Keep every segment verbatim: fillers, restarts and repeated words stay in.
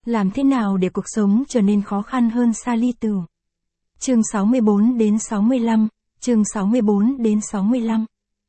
Làm thế nào để cuộc sống trở nên khó khăn hơn Sally Tửu? Chương sáu mươi bốn đến sáu mươi lăm, chương sáu mươi bốn đến sáu mươi lăm.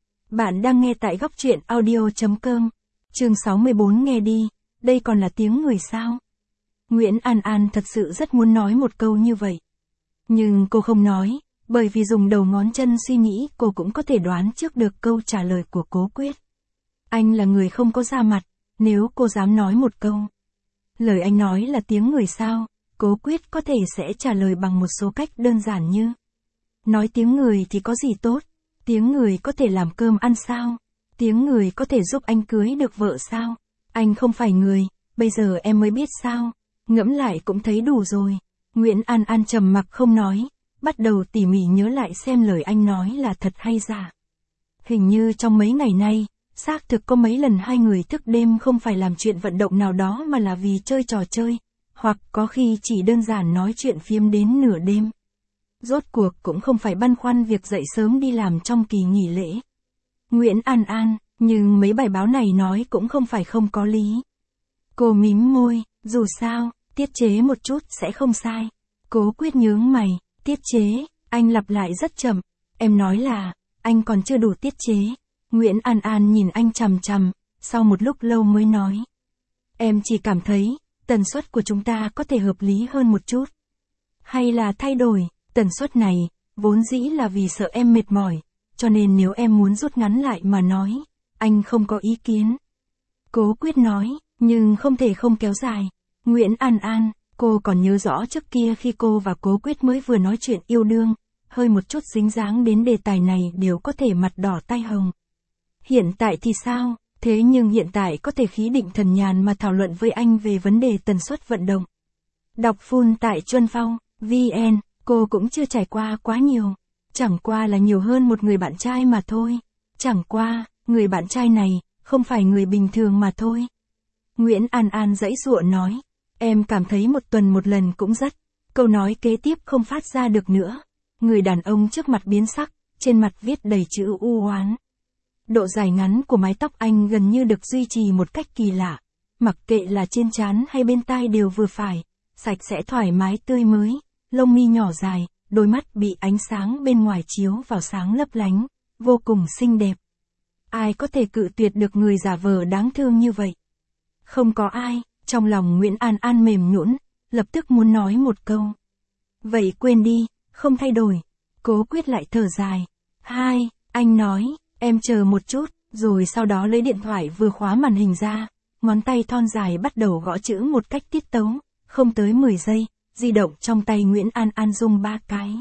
Bạn đang nghe tại góc truyện audio chấm com. Chương sáu mươi bốn nghe đi, đây còn là tiếng người sao? Nguyễn An An thật sự rất muốn nói một câu như vậy. Nhưng cô không nói, bởi vì dùng đầu ngón chân suy nghĩ cô cũng có thể đoán trước được câu trả lời của Cố Quyết. Anh là người không có da mặt, nếu cô dám nói một câu. Lời anh nói là tiếng người sao, Cố Quyết có thể sẽ trả lời bằng một số cách đơn giản như: nói tiếng người thì có gì tốt, tiếng người có thể làm cơm ăn sao, tiếng người có thể giúp anh cưới được vợ sao, anh không phải người, bây giờ em mới biết sao, ngẫm lại cũng thấy đủ rồi. Nguyễn An An trầm mặc không nói, bắt đầu tỉ mỉ nhớ lại xem lời anh nói là thật hay giả. Hình như trong mấy ngày nay, xác thực có mấy lần hai người thức đêm không phải làm chuyện vận động nào đó mà là vì chơi trò chơi, hoặc có khi chỉ đơn giản nói chuyện phiếm đến nửa đêm. Rốt cuộc cũng không phải băn khoăn việc dậy sớm đi làm trong kỳ nghỉ lễ. Nguyễn An An, nhưng mấy bài báo này nói cũng không phải không có lý. Cô mím môi, dù sao, tiết chế một chút sẽ không sai. Cố Quyết nhướng mày, tiết chế, anh lặp lại rất chậm, em nói là, anh còn chưa đủ tiết chế. Nguyễn An An nhìn anh chằm chằm, sau một lúc lâu mới nói. Em chỉ cảm thấy, tần suất của chúng ta có thể hợp lý hơn một chút. Hay là thay đổi, tần suất này, vốn dĩ là vì sợ em mệt mỏi, cho nên nếu em muốn rút ngắn lại mà nói, anh không có ý kiến. Cố Quyết nói, nhưng không thể không kéo dài. Nguyễn An An, cô còn nhớ rõ trước kia khi cô và Cố Quyết mới vừa nói chuyện yêu đương, hơi một chút dính dáng đến đề tài này đều có thể mặt đỏ tai hồng. Hiện tại thì sao? Thế nhưng hiện tại có thể khí định thần nhàn mà thảo luận với anh về vấn đề tần suất vận động. Đọc full tại Chuân Phong, vê en, cô cũng chưa trải qua quá nhiều. Chẳng qua là nhiều hơn một người bạn trai mà thôi. Chẳng qua, người bạn trai này, không phải người bình thường mà thôi. Nguyễn An An giãy giụa nói, em cảm thấy một tuần một lần cũng rất. Câu nói kế tiếp không phát ra được nữa. Người đàn ông trước mặt biến sắc, trên mặt viết đầy chữ u oán. Độ dài ngắn của mái tóc anh gần như được duy trì một cách kỳ lạ. Mặc kệ là trên trán hay bên tai đều vừa phải, sạch sẽ thoải mái tươi mới, lông mi nhỏ dài, đôi mắt bị ánh sáng bên ngoài chiếu vào sáng lấp lánh, vô cùng xinh đẹp. Ai có thể cự tuyệt được người giả vờ đáng thương như vậy? Không có ai, trong lòng Nguyễn An An mềm nhũn, lập tức muốn nói một câu. Vậy quên đi, không thay đổi. Cố Quyết lại thở dài. Hai, anh nói. Em chờ một chút, rồi sau đó lấy điện thoại vừa khóa màn hình ra, ngón tay thon dài bắt đầu gõ chữ một cách tiết tấu, không tới mười giây, di động trong tay Nguyễn An An rung ba cái.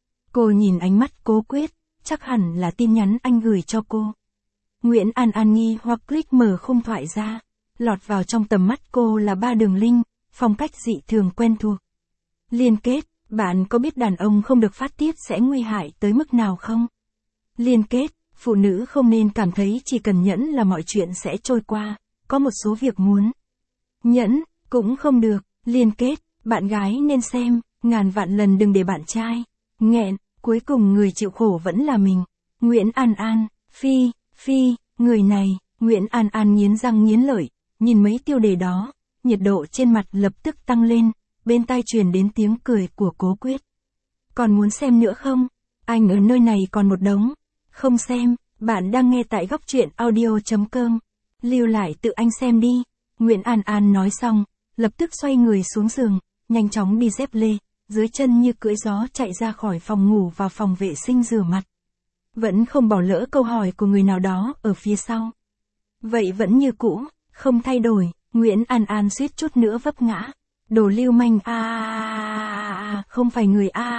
Cô nhìn ánh mắt Cố Quyết, chắc hẳn là tin nhắn anh gửi cho cô. Nguyễn An An nghi hoặc click mở khung thoại ra, lọt vào trong tầm mắt cô là ba đường link, phong cách dị thường quen thuộc. Liên kết, bạn có biết đàn ông không được phát tiết sẽ nguy hại tới mức nào không? Liên kết, phụ nữ không nên cảm thấy chỉ cần nhẫn là mọi chuyện sẽ trôi qua, có một số việc muốn nhẫn, cũng không được. Liên kết, bạn gái nên xem, ngàn vạn lần đừng để bạn trai nghẹn, cuối cùng người chịu khổ vẫn là mình. Nguyễn An An, phi, phi, người này. Nguyễn An An nghiến răng nghiến lợi, nhìn mấy tiêu đề đó, nhiệt độ trên mặt lập tức tăng lên, bên tai truyền đến tiếng cười của Cố Quyết. Còn muốn xem nữa không? Anh ở nơi này còn một đống. Không xem, bạn đang nghe tại góc truyện audio chấm com. Lưu lại tự anh xem đi. Nguyễn An An nói xong, lập tức xoay người xuống giường, nhanh chóng đi dép lê, dưới chân như cưỡi gió chạy ra khỏi phòng ngủ vào phòng vệ sinh rửa mặt. Vẫn không bỏ lỡ câu hỏi của người nào đó ở phía sau. Vậy vẫn như cũ, không thay đổi. Nguyễn An An suýt chút nữa vấp ngã. Đồ lưu manh a à, không phải người a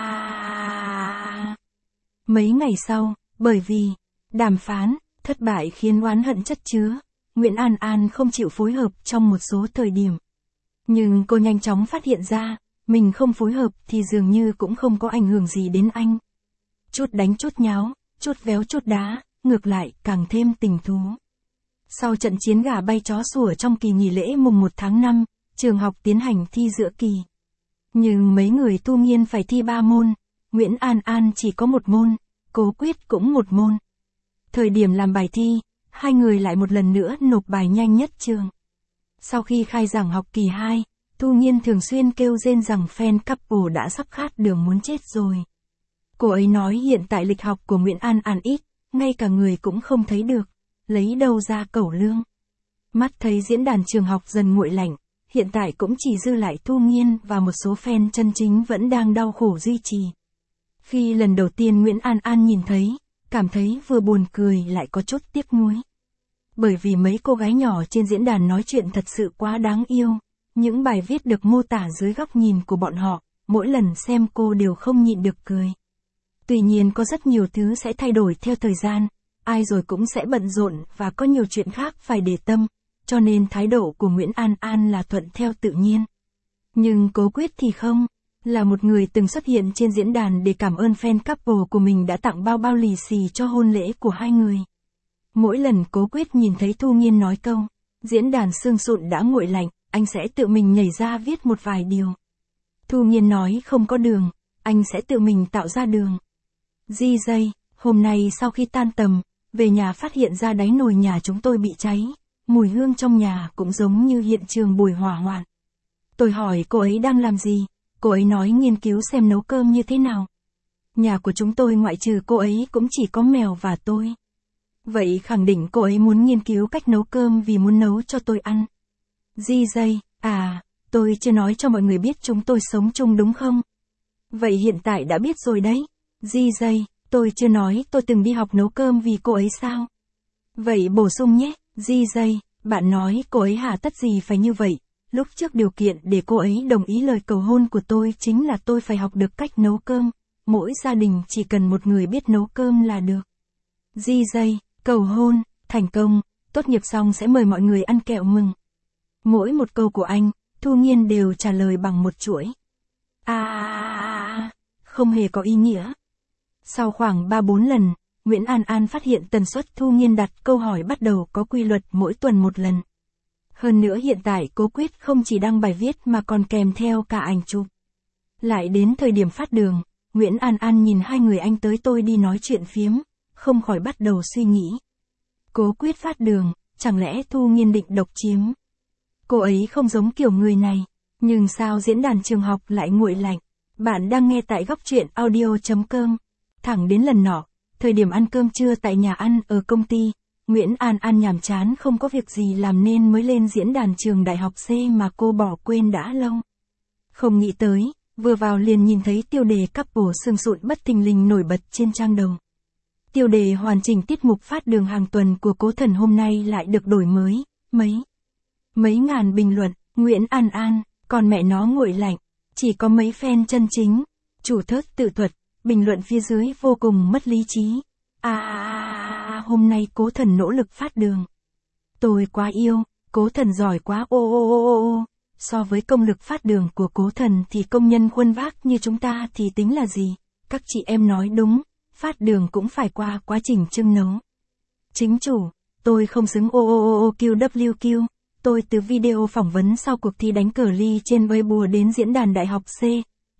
à. Mấy ngày sau, bởi vì đàm phán thất bại khiến oán hận chất chứa, Nguyễn An An không chịu phối hợp trong một số thời điểm. Nhưng cô nhanh chóng phát hiện ra, mình không phối hợp thì dường như cũng không có ảnh hưởng gì đến anh. Chút đánh chút nháo, chút véo chút đá, ngược lại càng thêm tình thú. Sau trận chiến gà bay chó sủa trong kỳ nghỉ lễ mùng một tháng năm, trường học tiến hành thi giữa kỳ. Nhưng mấy người tu nghiên phải thi ba môn, Nguyễn An An chỉ có một môn, Cố Quyết cũng một môn. Thời điểm làm bài thi, hai người lại một lần nữa nộp bài nhanh nhất trường. Sau khi khai giảng học kỳ hai, Thu Nghiên thường xuyên kêu rên rằng fan couple đã sắp khát đường muốn chết rồi. Cô ấy nói hiện tại lịch học của Nguyễn An An ít, ngay cả người cũng không thấy được, lấy đâu ra cẩu lương. Mắt thấy diễn đàn trường học dần nguội lạnh, hiện tại cũng chỉ dư lại Thu Nghiên và một số fan chân chính vẫn đang đau khổ duy trì. Khi lần đầu tiên Nguyễn An An nhìn thấy, cảm thấy vừa buồn cười lại có chút tiếc nuối. Bởi vì mấy cô gái nhỏ trên diễn đàn nói chuyện thật sự quá đáng yêu, những bài viết được mô tả dưới góc nhìn của bọn họ, mỗi lần xem cô đều không nhịn được cười. Tuy nhiên có rất nhiều thứ sẽ thay đổi theo thời gian, ai rồi cũng sẽ bận rộn và có nhiều chuyện khác phải để tâm, cho nên thái độ của Nguyễn An An là thuận theo tự nhiên. Nhưng Cố Quyết thì không, là một người từng xuất hiện trên diễn đàn để cảm ơn fan couple của mình đã tặng bao bao lì xì cho hôn lễ của hai người. Mỗi lần Cố Quyết nhìn thấy Thu Nghiên nói câu, diễn đàn sương sụn đã nguội lạnh, anh sẽ tự mình nhảy ra viết một vài điều. Thu Nghiên nói không có đường, anh sẽ tự mình tạo ra đường. Di dây, hôm nay sau khi tan tầm, về nhà phát hiện ra đáy nồi nhà chúng tôi bị cháy, mùi hương trong nhà cũng giống như hiện trường buổi hỏa hoạn. Tôi hỏi cô ấy đang làm gì, cô ấy nói nghiên cứu xem nấu cơm như thế nào. Nhà của chúng tôi ngoại trừ cô ấy cũng chỉ có mèo và tôi. Vậy khẳng định cô ấy muốn nghiên cứu cách nấu cơm vì muốn nấu cho tôi ăn. Di dây, à, tôi chưa nói cho mọi người biết chúng tôi sống chung đúng không? Vậy hiện tại đã biết rồi đấy. Di dây, tôi chưa nói tôi từng đi học nấu cơm vì cô ấy sao? Vậy bổ sung nhé, Di dây, bạn nói cô ấy hà tất gì phải như vậy? Lúc trước điều kiện để cô ấy đồng ý lời cầu hôn của tôi chính là tôi phải học được cách nấu cơm. Mỗi gia đình chỉ cần một người biết nấu cơm là được. Di dây, cầu hôn, thành công, tốt nghiệp xong sẽ mời mọi người ăn kẹo mừng. Mỗi một câu của anh, Thu Nghiên đều trả lời bằng một chuỗi. À, không hề có ý nghĩa. Sau khoảng ba bốn lần, Nguyễn An An phát hiện tần suất Thu Nghiên đặt câu hỏi bắt đầu có quy luật mỗi tuần một lần. Hơn nữa hiện tại Cố Quyết không chỉ đăng bài viết mà còn kèm theo cả ảnh chụp. Lại đến thời điểm phát đường, Nguyễn An An nhìn hai người anh tới tôi đi nói chuyện phiếm, không khỏi bắt đầu suy nghĩ. Cố Quyết phát đường, chẳng lẽ Thu Nghiên định độc chiếm? Cô ấy không giống kiểu người này, nhưng sao diễn đàn trường học lại nguội lạnh? Bạn đang nghe tại góc truyện audio chấm com. Thẳng đến lần nọ, thời điểm ăn cơm trưa tại nhà ăn ở công ty, Nguyễn An An nhàm chán không có việc gì làm nên mới lên diễn đàn trường đại học C mà cô bỏ quên đã lâu. Không nghĩ tới, vừa vào liền nhìn thấy tiêu đề couple sương sụn bất thình lình nổi bật trên trang đầu. Tiêu đề hoàn chỉnh tiết mục phát đường hàng tuần của Cố Thần hôm nay lại được đổi mới, mấy, mấy ngàn bình luận, Nguyễn An An, còn mẹ nó nguội lạnh, chỉ có mấy fan chân chính, chủ thớt tự thuật, bình luận phía dưới vô cùng mất lý trí. À, hôm nay Cố Thần nỗ lực phát đường. Tôi quá yêu, Cố Thần giỏi quá ô ô ô ô ô. So với công lực phát đường của Cố Thần thì công nhân khuân vác như chúng ta thì tính là gì? Các chị em nói đúng, phát đường cũng phải qua quá trình trưng nấu. Chính chủ, tôi không xứng ô ô ô ô quy vê kép, tôi từ video phỏng vấn sau cuộc thi đánh cờ ly trên Weibo đến diễn đàn đại học C.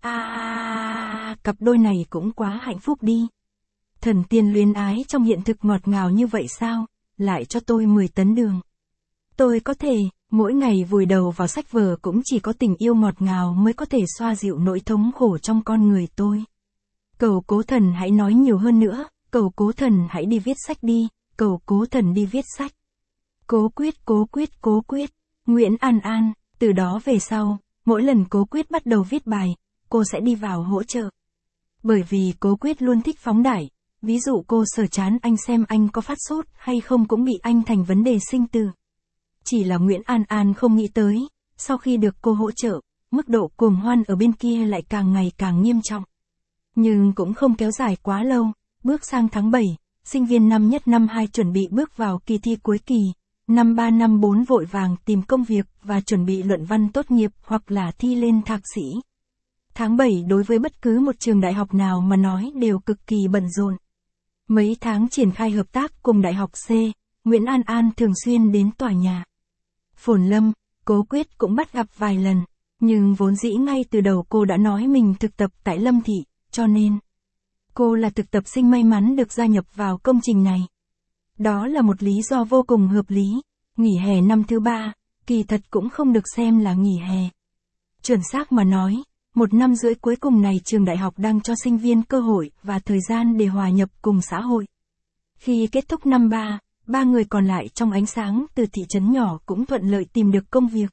À, cặp đôi này cũng quá hạnh phúc đi. Thần tiên luyến ái trong hiện thực ngọt ngào như vậy sao, lại cho tôi mười tấn đường. Tôi có thể, mỗi ngày vùi đầu vào sách vở cũng chỉ có tình yêu ngọt ngào mới có thể xoa dịu nỗi thống khổ trong con người tôi. Cầu Cố Thần hãy nói nhiều hơn nữa, cầu Cố Thần hãy đi viết sách đi, cầu Cố Thần đi viết sách. Cố Quyết, Cố Quyết, Cố Quyết, Nguyễn An An, từ đó về sau, mỗi lần Cố Quyết bắt đầu viết bài, cô sẽ đi vào hỗ trợ. Bởi vì Cố Quyết luôn thích phóng đại, ví dụ cô sờ chán anh xem anh có phát sốt hay không cũng bị anh thành vấn đề sinh tử. Chỉ là Nguyễn An An không nghĩ tới, sau khi được cô hỗ trợ, mức độ cuồng hoan ở bên kia lại càng ngày càng nghiêm trọng. Nhưng cũng không kéo dài quá lâu, bước sang tháng bảy, sinh viên năm nhất năm hai chuẩn bị bước vào kỳ thi cuối kỳ, năm ba năm bốn vội vàng tìm công việc và chuẩn bị luận văn tốt nghiệp hoặc là thi lên thạc sĩ. Tháng bảy đối với bất cứ một trường đại học nào mà nói đều cực kỳ bận rộn. Mấy tháng triển khai hợp tác cùng đại học C, Nguyễn An An thường xuyên đến tòa nhà Phồn Lâm, Cố Quyết cũng bắt gặp vài lần, nhưng vốn dĩ ngay từ đầu cô đã nói mình thực tập tại Lâm Thị, cho nên cô là thực tập sinh may mắn được gia nhập vào công trình này. Đó là một lý do vô cùng hợp lý, nghỉ hè năm thứ ba, kỳ thật cũng không được xem là nghỉ hè. Chuẩn xác mà nói, một năm rưỡi cuối cùng này trường đại học đang cho sinh viên cơ hội và thời gian để hòa nhập cùng xã hội. Khi kết thúc năm ba, ba người còn lại trong ánh sáng từ thị trấn nhỏ cũng thuận lợi tìm được công việc.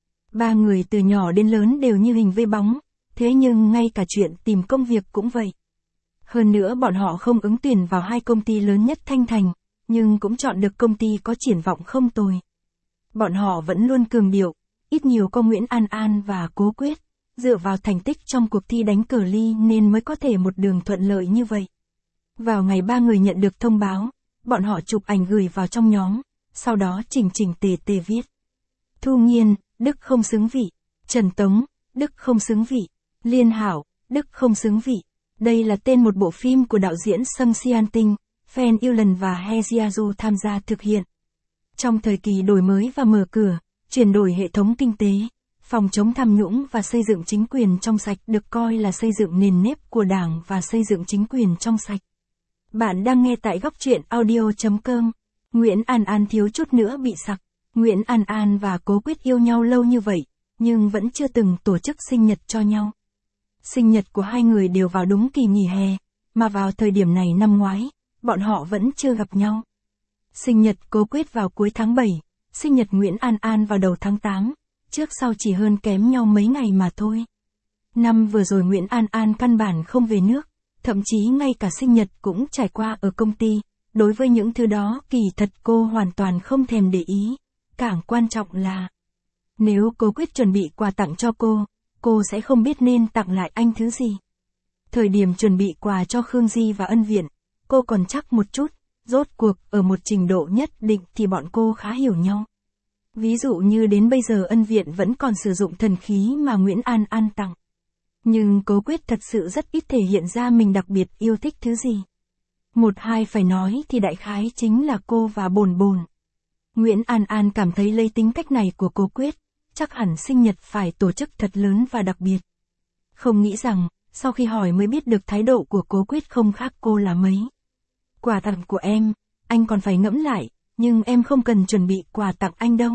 Ba người từ nhỏ đến lớn đều như hình với bóng, thế nhưng ngay cả chuyện tìm công việc cũng vậy. Hơn nữa bọn họ không ứng tuyển vào hai công ty lớn nhất Thanh Thành, nhưng cũng chọn được công ty có triển vọng không tồi. Bọn họ vẫn luôn cường điệu, ít nhiều có Nguyễn An An và Cố Quyết, dựa vào thành tích trong cuộc thi đánh cờ ly nên mới có thể một đường thuận lợi như vậy. Vào ngày ba người nhận được thông báo, bọn họ chụp ảnh gửi vào trong nhóm, sau đó chỉnh chỉnh tề tề viết. Thu Nghiên, Đức không xứng vị. Trần Tống, Đức không xứng vị. Liên Hảo, Đức không xứng vị. Đây là tên một bộ phim của đạo diễn Sung Sian Tinh, Phan Yêu Lần và He Jiaju tham gia thực hiện. Trong thời kỳ đổi mới và mở cửa, chuyển đổi hệ thống kinh tế, phòng chống tham nhũng và xây dựng chính quyền trong sạch được coi là xây dựng nền nếp của Đảng và xây dựng chính quyền trong sạch. Bạn đang nghe tại góc truyện audio chấm com. Nguyễn An An thiếu chút nữa bị sặc. Nguyễn An An và Cố Quyết yêu nhau lâu như vậy, nhưng vẫn chưa từng tổ chức sinh nhật cho nhau. Sinh nhật của hai người đều vào đúng kỳ nghỉ hè, mà vào thời điểm này năm ngoái, bọn họ vẫn chưa gặp nhau. Sinh nhật Cố Quyết vào cuối tháng bảy, sinh nhật Nguyễn An An vào đầu tháng tám, trước sau chỉ hơn kém nhau mấy ngày mà thôi. Năm vừa rồi Nguyễn An An căn bản không về nước, thậm chí ngay cả sinh nhật cũng trải qua ở công ty. Đối với những thứ đó kỳ thật cô hoàn toàn không thèm để ý. Càng quan trọng là, nếu Cố Quyết chuẩn bị quà tặng cho cô, cô sẽ không biết nên tặng lại anh thứ gì. Thời điểm chuẩn bị quà cho Khương Di và Ân Viện, cô còn chắc một chút, rốt cuộc ở một trình độ nhất định thì bọn cô khá hiểu nhau. Ví dụ như đến bây giờ Ân Viện vẫn còn sử dụng thần khí mà Nguyễn An An tặng. Nhưng Cố Quyết thật sự rất ít thể hiện ra mình đặc biệt yêu thích thứ gì. Một hai phải nói thì đại khái chính là cô và Bồn Bồn. Nguyễn An An cảm thấy lấy tính cách này của Cố Quyết, chắc hẳn sinh nhật phải tổ chức thật lớn và đặc biệt. Không nghĩ rằng, sau khi hỏi mới biết được thái độ của Cố Quyết không khác cô là mấy. Quà tặng của em, anh còn phải ngẫm lại, nhưng em không cần chuẩn bị quà tặng anh đâu.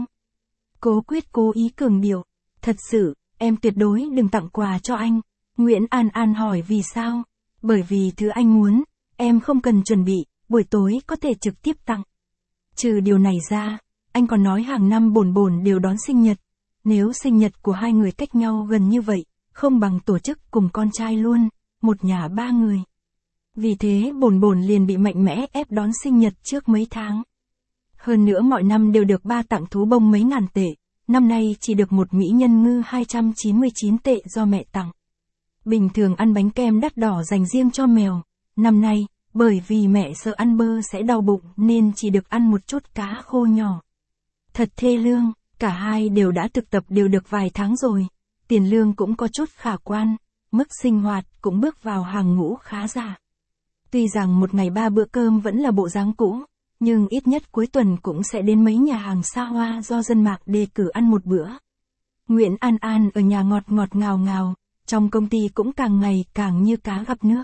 Cố Quyết cố ý cường điệu, thật sự, em tuyệt đối đừng tặng quà cho anh. Nguyễn An An hỏi vì sao? Bởi vì thứ anh muốn, em không cần chuẩn bị, buổi tối có thể trực tiếp tặng. Trừ điều này ra, anh còn nói hàng năm Bồn Bồn đều đón sinh nhật. Nếu sinh nhật của hai người cách nhau gần như vậy, không bằng tổ chức cùng con trai luôn, một nhà ba người. Vì thế Bồn Bồn liền bị mạnh mẽ ép đón sinh nhật trước mấy tháng. Hơn nữa mọi năm đều được ba tặng thú bông mấy ngàn tệ, năm nay chỉ được một mỹ nhân ngư hai trăm chín mươi chín tệ do mẹ tặng. Bình thường ăn bánh kem đắt đỏ dành riêng cho mèo, năm nay, bởi vì mẹ sợ ăn bơ sẽ đau bụng nên chỉ được ăn một chút cá khô nhỏ. Thật thê lương, cả hai đều đã thực tập đều được vài tháng rồi, tiền lương cũng có chút khả quan, mức sinh hoạt cũng bước vào hàng ngũ khá giả. Tuy rằng một ngày ba bữa cơm vẫn là bộ dáng cũ, nhưng ít nhất cuối tuần cũng sẽ đến mấy nhà hàng xa hoa do dân mạc đề cử ăn một bữa. Nguyễn An An ở nhà ngọt ngọt ngào ngào, trong công ty cũng càng ngày càng như cá gặp nước.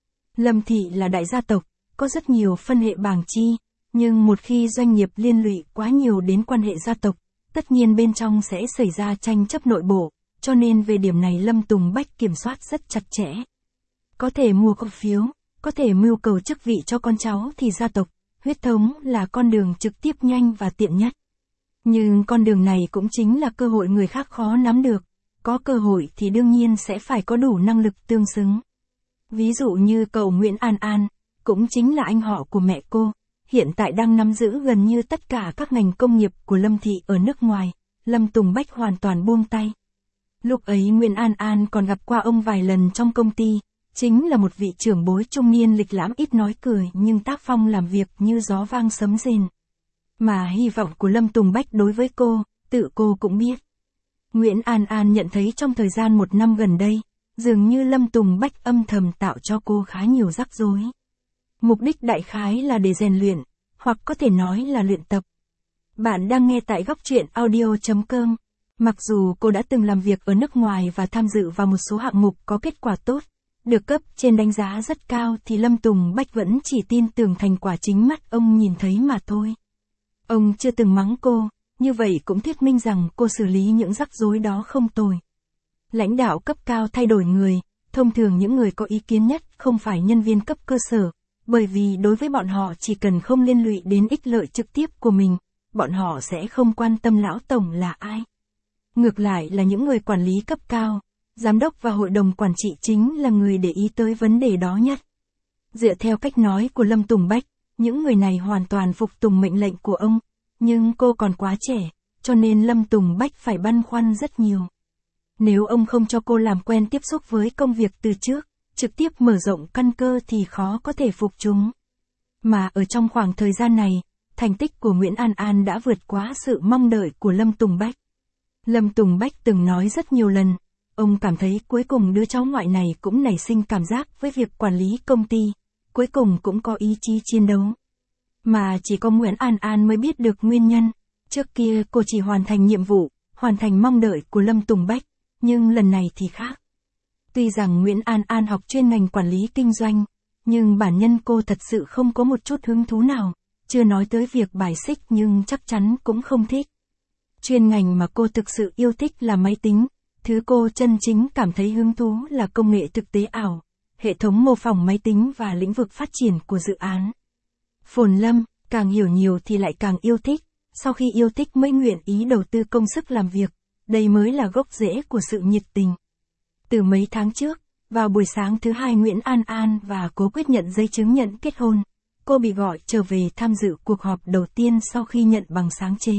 Lâm Thị là đại gia tộc, có rất nhiều phân hệ bảng chi, nhưng một khi doanh nghiệp liên lụy quá nhiều đến quan hệ gia tộc, tất nhiên bên trong sẽ xảy ra tranh chấp nội bộ, cho nên về điểm này Lâm Tùng Bách kiểm soát rất chặt chẽ. Có thể mua cổ phiếu, có thể mưu cầu chức vị cho con cháu thì gia tộc, huyết thống là con đường trực tiếp nhanh và tiện nhất. Nhưng con đường này cũng chính là cơ hội người khác khó nắm được, có cơ hội thì đương nhiên sẽ phải có đủ năng lực tương xứng. Ví dụ như cậu Nguyễn An An, cũng chính là anh họ của mẹ cô, hiện tại đang nắm giữ gần như tất cả các ngành công nghiệp của Lâm Thị ở nước ngoài, Lâm Tùng Bách hoàn toàn buông tay. Lúc ấy Nguyễn An An còn gặp qua ông vài lần trong công ty, chính là một vị trưởng bối trung niên lịch lãm ít nói cười nhưng tác phong làm việc như gió vang sấm rền. Mà hy vọng của Lâm Tùng Bách đối với cô, tự cô cũng biết. Nguyễn An An nhận thấy trong thời gian một năm gần đây, dường như Lâm Tùng Bách âm thầm tạo cho cô khá nhiều rắc rối. Mục đích đại khái là để rèn luyện, hoặc có thể nói là luyện tập. Bạn đang nghe tại góc truyện audio chấm com. Mặc dù cô đã từng làm việc ở nước ngoài và tham dự vào một số hạng mục có kết quả tốt, được cấp trên đánh giá rất cao thì Lâm Tùng Bách vẫn chỉ tin tưởng thành quả chính mắt ông nhìn thấy mà thôi. Ông chưa từng mắng cô, như vậy cũng thuyết minh rằng cô xử lý những rắc rối đó không tồi. Lãnh đạo cấp cao thay đổi người, thông thường những người có ý kiến nhất không phải nhân viên cấp cơ sở, bởi vì đối với bọn họ chỉ cần không liên lụy đến ích lợi trực tiếp của mình, bọn họ sẽ không quan tâm lão tổng là ai. Ngược lại là những người quản lý cấp cao, giám đốc và hội đồng quản trị chính là người để ý tới vấn đề đó nhất. Dựa theo cách nói của Lâm Tùng Bách, những người này hoàn toàn phục tùng mệnh lệnh của ông, nhưng cô còn quá trẻ, cho nên Lâm Tùng Bách phải băn khoăn rất nhiều. Nếu ông không cho cô làm quen tiếp xúc với công việc từ trước, trực tiếp mở rộng căn cơ thì khó có thể phục chúng. Mà ở trong khoảng thời gian này, thành tích của Nguyễn An An đã vượt quá sự mong đợi của Lâm Tùng Bách. Lâm Tùng Bách từng nói rất nhiều lần, ông cảm thấy cuối cùng đứa cháu ngoại này cũng nảy sinh cảm giác với việc quản lý công ty, cuối cùng cũng có ý chí chiến đấu. Mà chỉ có Nguyễn An An mới biết được nguyên nhân, trước kia cô chỉ hoàn thành nhiệm vụ, hoàn thành mong đợi của Lâm Tùng Bách, nhưng lần này thì khác. Tuy rằng Nguyễn An An học chuyên ngành quản lý kinh doanh, nhưng bản nhân cô thật sự không có một chút hứng thú nào, chưa nói tới việc bài xích nhưng chắc chắn cũng không thích. Chuyên ngành mà cô thực sự yêu thích là máy tính, thứ cô chân chính cảm thấy hứng thú là công nghệ thực tế ảo, hệ thống mô phỏng máy tính và lĩnh vực phát triển của dự án. Phồn Lâm, càng hiểu nhiều thì lại càng yêu thích, sau khi yêu thích mới nguyện ý đầu tư công sức làm việc, đây mới là gốc rễ của sự nhiệt tình. Từ mấy tháng trước, vào buổi sáng thứ hai Nguyễn An An và Cố Quyết nhận giấy chứng nhận kết hôn, cô bị gọi trở về tham dự cuộc họp đầu tiên sau khi nhận bằng sáng chế.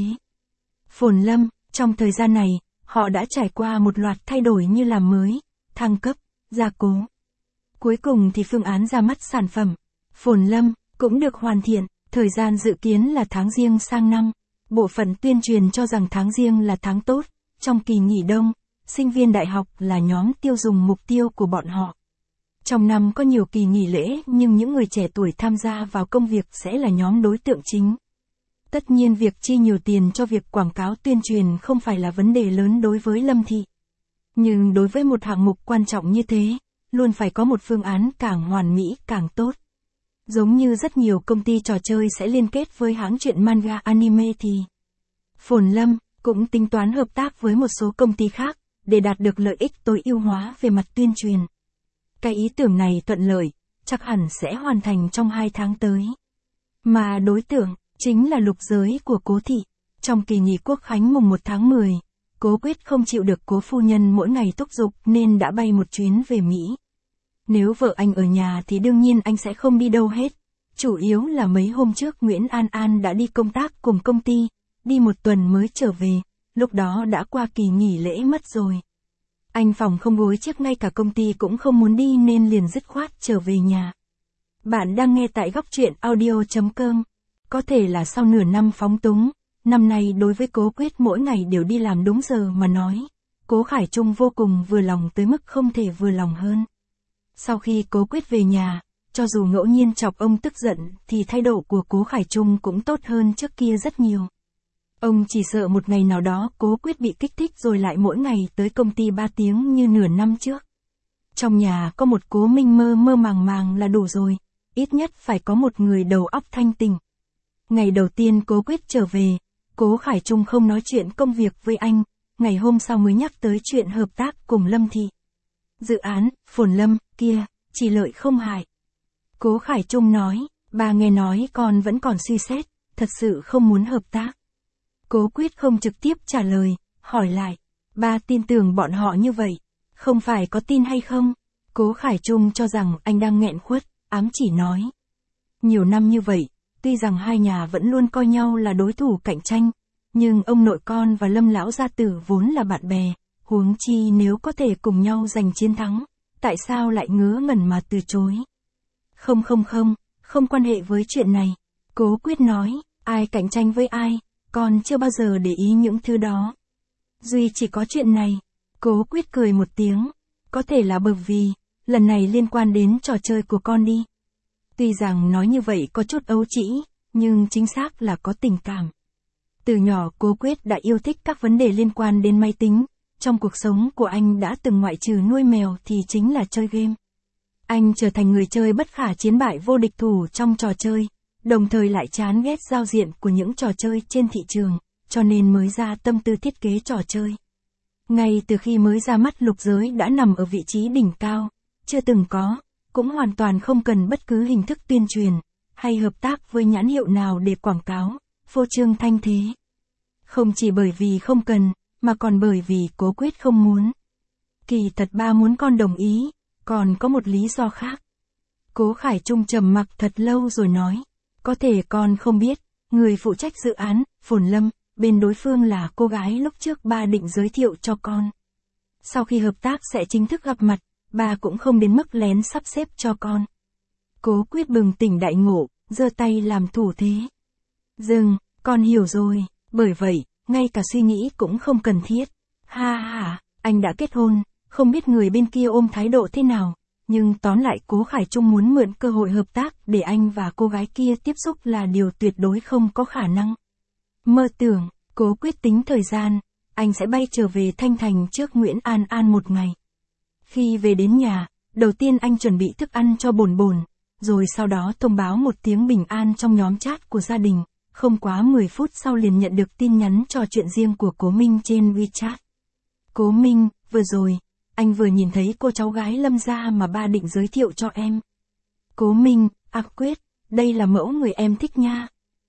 Phồn Lâm, trong thời gian này, họ đã trải qua một loạt thay đổi như làm mới, thăng cấp, gia cố. Cuối cùng thì phương án ra mắt sản phẩm, Phồn Lâm, cũng được hoàn thiện, thời gian dự kiến là tháng Giêng sang năm. Bộ phận tuyên truyền cho rằng tháng Giêng là tháng tốt, trong kỳ nghỉ đông, sinh viên đại học là nhóm tiêu dùng mục tiêu của bọn họ. Trong năm có nhiều kỳ nghỉ lễ nhưng những người trẻ tuổi tham gia vào công việc sẽ là nhóm đối tượng chính. Tất nhiên việc chi nhiều tiền cho việc quảng cáo tuyên truyền không phải là vấn đề lớn đối với Lâm Thị. Nhưng đối với một hạng mục quan trọng như thế, luôn phải có một phương án càng hoàn mỹ càng tốt. Giống như rất nhiều công ty trò chơi sẽ liên kết với hãng truyện manga anime thì Phồn Lâm cũng tính toán hợp tác với một số công ty khác, để đạt được lợi ích tối ưu hóa về mặt tuyên truyền. Cái ý tưởng này thuận lợi, chắc hẳn sẽ hoàn thành trong hai tháng tới. Mà đối tượng, chính là lục giới của Cố Thị. Trong kỳ nghỉ Quốc khánh mùng một tháng mười, Cố Quyết không chịu được Cố phu nhân mỗi ngày thúc giục nên đã bay một chuyến về Mỹ. Nếu vợ anh ở nhà thì đương nhiên anh sẽ không đi đâu hết. Chủ yếu là mấy hôm trước Nguyễn An An đã đi công tác cùng công ty, đi một tuần mới trở về, lúc đó đã qua kỳ nghỉ lễ mất rồi. Anh phòng không gối chiếc ngay cả công ty cũng không muốn đi nên liền dứt khoát trở về nhà. Bạn đang nghe tại góc truyện audio chấm com. Có thể là sau nửa năm phóng túng, năm nay đối với Cố Quyết mỗi ngày đều đi làm đúng giờ mà nói, Cố Khải Trung vô cùng vừa lòng tới mức không thể vừa lòng hơn. Sau khi Cố Quyết về nhà, cho dù ngẫu nhiên chọc ông tức giận thì thái độ của Cố Khải Trung cũng tốt hơn trước kia rất nhiều. Ông chỉ sợ một ngày nào đó Cố Quyết bị kích thích rồi lại mỗi ngày tới công ty ba tiếng như nửa năm trước. Trong nhà có một Cố Minh mơ mơ màng màng là đủ rồi, ít nhất phải có một người đầu óc thanh tỉnh. Ngày đầu tiên Cố Quyết trở về, Cố Khải Trung không nói chuyện công việc với anh, ngày hôm sau mới nhắc tới chuyện hợp tác cùng Lâm Thị. Dự án, Phồn Lâm, kia, chỉ lợi không hại. Cố Khải Trung nói, bà nghe nói con vẫn còn suy xét, thật sự không muốn hợp tác. Cố Quyết không trực tiếp trả lời, hỏi lại, ba tin tưởng bọn họ như vậy, không phải có tin hay không? Cố Khải Trung cho rằng anh đang nghẹn khuất, ám chỉ nói. Nhiều năm như vậy, tuy rằng hai nhà vẫn luôn coi nhau là đối thủ cạnh tranh, nhưng ông nội con và Lâm lão gia tử vốn là bạn bè, huống chi nếu có thể cùng nhau giành chiến thắng, tại sao lại ngớ ngẩn mà từ chối? Không không không, không quan hệ với chuyện này. Cố Quyết nói, ai cạnh tranh với ai, con chưa bao giờ để ý những thứ đó. Duy chỉ có chuyện này. Cố Quyết cười một tiếng, có thể là bởi vì, lần này liên quan đến trò chơi của con đi. Tuy rằng nói như vậy có chút ấu trĩ, nhưng chính xác là có tình cảm. Từ nhỏ Cố Quyết đã yêu thích các vấn đề liên quan đến máy tính, trong cuộc sống của anh đã từng ngoại trừ nuôi mèo thì chính là chơi game. Anh trở thành người chơi bất khả chiến bại vô địch thủ trong trò chơi, đồng thời lại chán ghét giao diện của những trò chơi trên thị trường, cho nên mới ra tâm tư thiết kế trò chơi. Ngay từ khi mới ra mắt Lục Giới đã nằm ở vị trí đỉnh cao, chưa từng có, cũng hoàn toàn không cần bất cứ hình thức tuyên truyền, hay hợp tác với nhãn hiệu nào để quảng cáo, phô trương thanh thế. Không chỉ bởi vì không cần, mà còn bởi vì Cố Quyết không muốn. Kỳ thật ba muốn con đồng ý, còn có một lý do khác. Cố Khải Trung trầm mặc thật lâu rồi nói, có thể con không biết, người phụ trách dự án, Phồn Lâm, bên đối phương là cô gái lúc trước ba định giới thiệu cho con. Sau khi hợp tác sẽ chính thức gặp mặt, ba cũng không đến mức lén sắp xếp cho con. Cố Quyết bừng tỉnh đại ngộ, giơ tay làm thủ thế. Dừng, con hiểu rồi, bởi vậy, ngay cả suy nghĩ cũng không cần thiết. Ha ha, anh đã kết hôn, không biết người bên kia ôm thái độ thế nào, nhưng tóm lại Cố Khải Trung muốn mượn cơ hội hợp tác để anh và cô gái kia tiếp xúc là điều tuyệt đối không có khả năng. Mơ tưởng, Cố Quyết tính thời gian, anh sẽ bay trở về Thanh Thành trước Nguyễn An An một ngày. Khi về đến nhà, đầu tiên anh chuẩn bị thức ăn cho Bồn Bồn, rồi sau đó thông báo một tiếng bình an trong nhóm chat của gia đình, không quá mười phút sau liền nhận được tin nhắn trò chuyện riêng của Cố Minh trên WeChat. Cố Minh, vừa rồi, anh vừa nhìn thấy cô cháu gái Lâm gia mà ba định giới thiệu cho em. Cố Minh, à Quyết, đây là mẫu người em thích nha.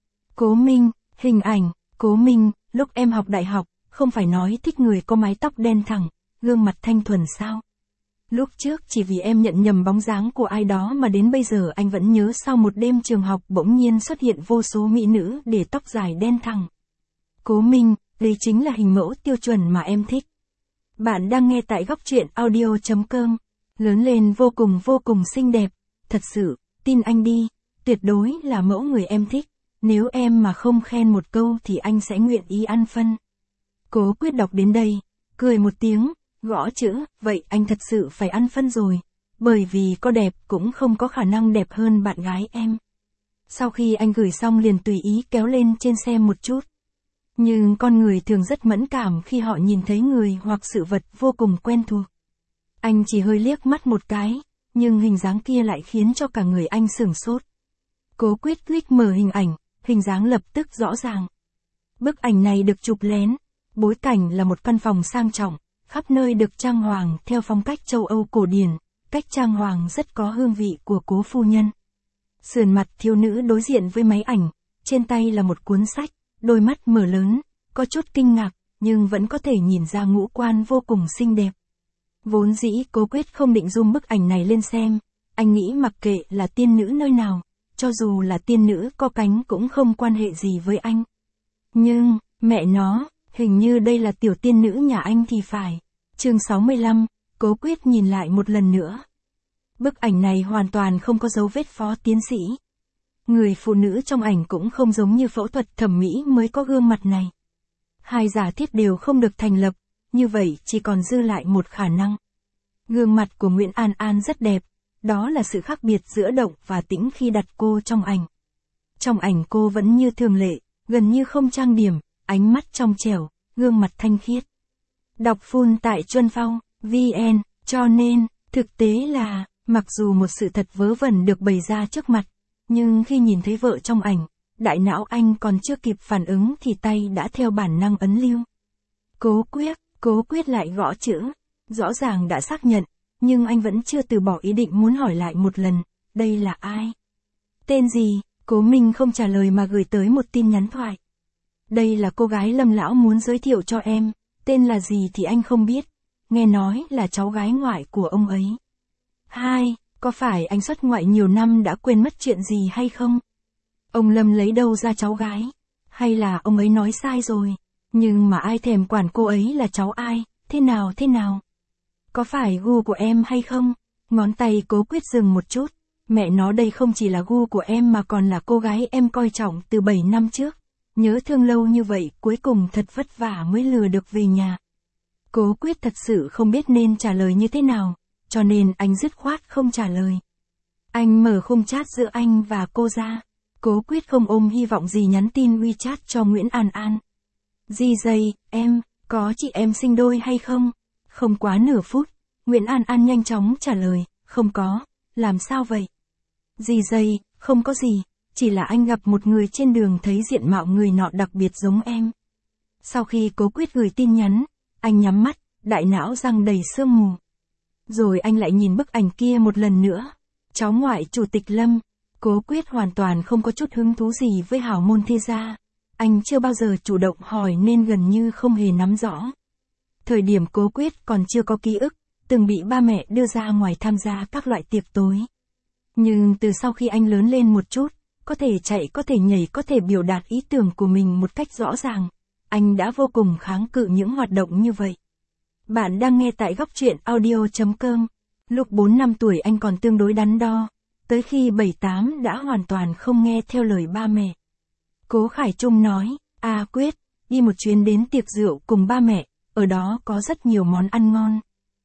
Cố Minh, hình ảnh, Cố Minh, lúc em học đại học, không phải nói thích người có mái tóc đen thẳng, gương mặt thanh thuần sao? Lúc trước chỉ vì em nhận nhầm bóng dáng của ai đó mà đến bây giờ anh vẫn nhớ sau một đêm trường học bỗng nhiên xuất hiện vô số mỹ nữ để tóc dài đen thẳng. Cố Minh, đây chính là hình mẫu tiêu chuẩn mà em thích. Bạn đang nghe tại góc truyện audio chấm com. Lớn lên vô cùng vô cùng xinh đẹp, thật sự, tin anh đi, tuyệt đối là mẫu người em thích. Nếu em mà không khen một câu thì anh sẽ nguyện ý ăn phân. Cố Quyết đọc đến đây, cười một tiếng, gõ chữ, vậy anh thật sự phải ăn phân rồi, bởi vì có đẹp cũng không có khả năng đẹp hơn bạn gái em. Sau khi anh gửi xong liền tùy ý kéo lên trên xem một chút. Nhưng con người thường rất mẫn cảm khi họ nhìn thấy người hoặc sự vật vô cùng quen thuộc. Anh chỉ hơi liếc mắt một cái, nhưng hình dáng kia lại khiến cho cả người anh sửng sốt. Cố Quyết click mở hình ảnh, hình dáng lập tức rõ ràng. Bức ảnh này được chụp lén, bối cảnh là một căn phòng sang trọng, khắp nơi được trang hoàng theo phong cách châu Âu cổ điển, cách trang hoàng rất có hương vị của Cố phu nhân. Sườn mặt thiếu nữ đối diện với máy ảnh, trên tay là một cuốn sách, đôi mắt mở lớn, có chút kinh ngạc, nhưng vẫn có thể nhìn ra ngũ quan vô cùng xinh đẹp. Vốn dĩ Cố Quyết không định zoom bức ảnh này lên xem, anh nghĩ mặc kệ là tiên nữ nơi nào, cho dù là tiên nữ có cánh cũng không quan hệ gì với anh. Nhưng, mẹ nó, hình như đây là tiểu tiên nữ nhà anh thì phải. Chương sáu mươi lăm, Cố Quyết nhìn lại một lần nữa. Bức ảnh này hoàn toàn không có dấu vết phó tiến sĩ. Người phụ nữ trong ảnh cũng không giống như phẫu thuật thẩm mỹ mới có gương mặt này. Hai giả thiết đều không được thành lập, như vậy chỉ còn dư lại một khả năng. Gương mặt của Nguyễn An An rất đẹp, đó là sự khác biệt giữa động và tĩnh khi đặt cô trong ảnh. Trong ảnh cô vẫn như thường lệ, gần như không trang điểm, ánh mắt trong trẻo, gương mặt thanh khiết. Đọc full tại Chuân Phong, vn, cho nên, thực tế là, mặc dù một sự thật vớ vẩn được bày ra trước mặt, nhưng khi nhìn thấy vợ trong ảnh, đại não anh còn chưa kịp phản ứng thì tay đã theo bản năng ấn lưu. Cố Quyết, Cố Quyết lại gõ chữ, rõ ràng đã xác nhận, nhưng anh vẫn chưa từ bỏ ý định muốn hỏi lại một lần, đây là ai? Tên gì? Cố Minh không trả lời mà gửi tới một tin nhắn thoại. Đây là cô gái Lâm lão muốn giới thiệu cho em, tên là gì thì anh không biết, nghe nói là cháu gái ngoại của ông ấy. Hai, có phải anh xuất ngoại nhiều năm đã quên mất chuyện gì hay không? Ông Lâm lấy đâu ra cháu gái? Hay là ông ấy nói sai rồi? Nhưng mà ai thèm quản cô ấy là cháu ai, thế nào thế nào? Có phải gu của em hay không? Ngón tay Cố Quyết dừng một chút. Mẹ nó đây không chỉ là gu của em mà còn là cô gái em coi trọng từ bảy năm trước. Nhớ thương lâu như vậy cuối cùng thật vất vả mới lừa được về nhà. Cố Quyết thật sự không biết nên trả lời như thế nào, cho nên anh dứt khoát không trả lời. Anh mở khung chat giữa anh và cô ra. Cố Quyết không ôm hy vọng gì nhắn tin WeChat cho Nguyễn An An. Di dây, em, có chị em sinh đôi hay không? Không quá nửa phút, Nguyễn An An nhanh chóng trả lời, không có, làm sao vậy? Di dây, không có gì, chỉ là anh gặp một người trên đường thấy diện mạo người nọ đặc biệt giống em. Sau khi Cố Quyết gửi tin nhắn, anh nhắm mắt, đại não răng đầy sương mù. Rồi anh lại nhìn bức ảnh kia một lần nữa. Cháu ngoại Chủ tịch Lâm. Cố Quyết hoàn toàn không có chút hứng thú gì với hào môn thế gia. Anh chưa bao giờ chủ động hỏi nên gần như không hề nắm rõ. Thời điểm Cố Quyết còn chưa có ký ức, từng bị ba mẹ đưa ra ngoài tham gia các loại tiệc tối. Nhưng từ sau khi anh lớn lên một chút, có thể chạy, có thể nhảy, có thể biểu đạt ý tưởng của mình một cách rõ ràng, anh đã vô cùng kháng cự những hoạt động như vậy. Bạn đang nghe tại góc truyện audio chấm com. Lúc bốn năm tuổi anh còn tương đối đắn đo, tới khi bảy tám đã hoàn toàn không nghe theo lời ba mẹ. Cố Khải Trung nói, à Quyết, đi một chuyến đến tiệc rượu cùng ba mẹ, ở đó có rất nhiều món ăn ngon.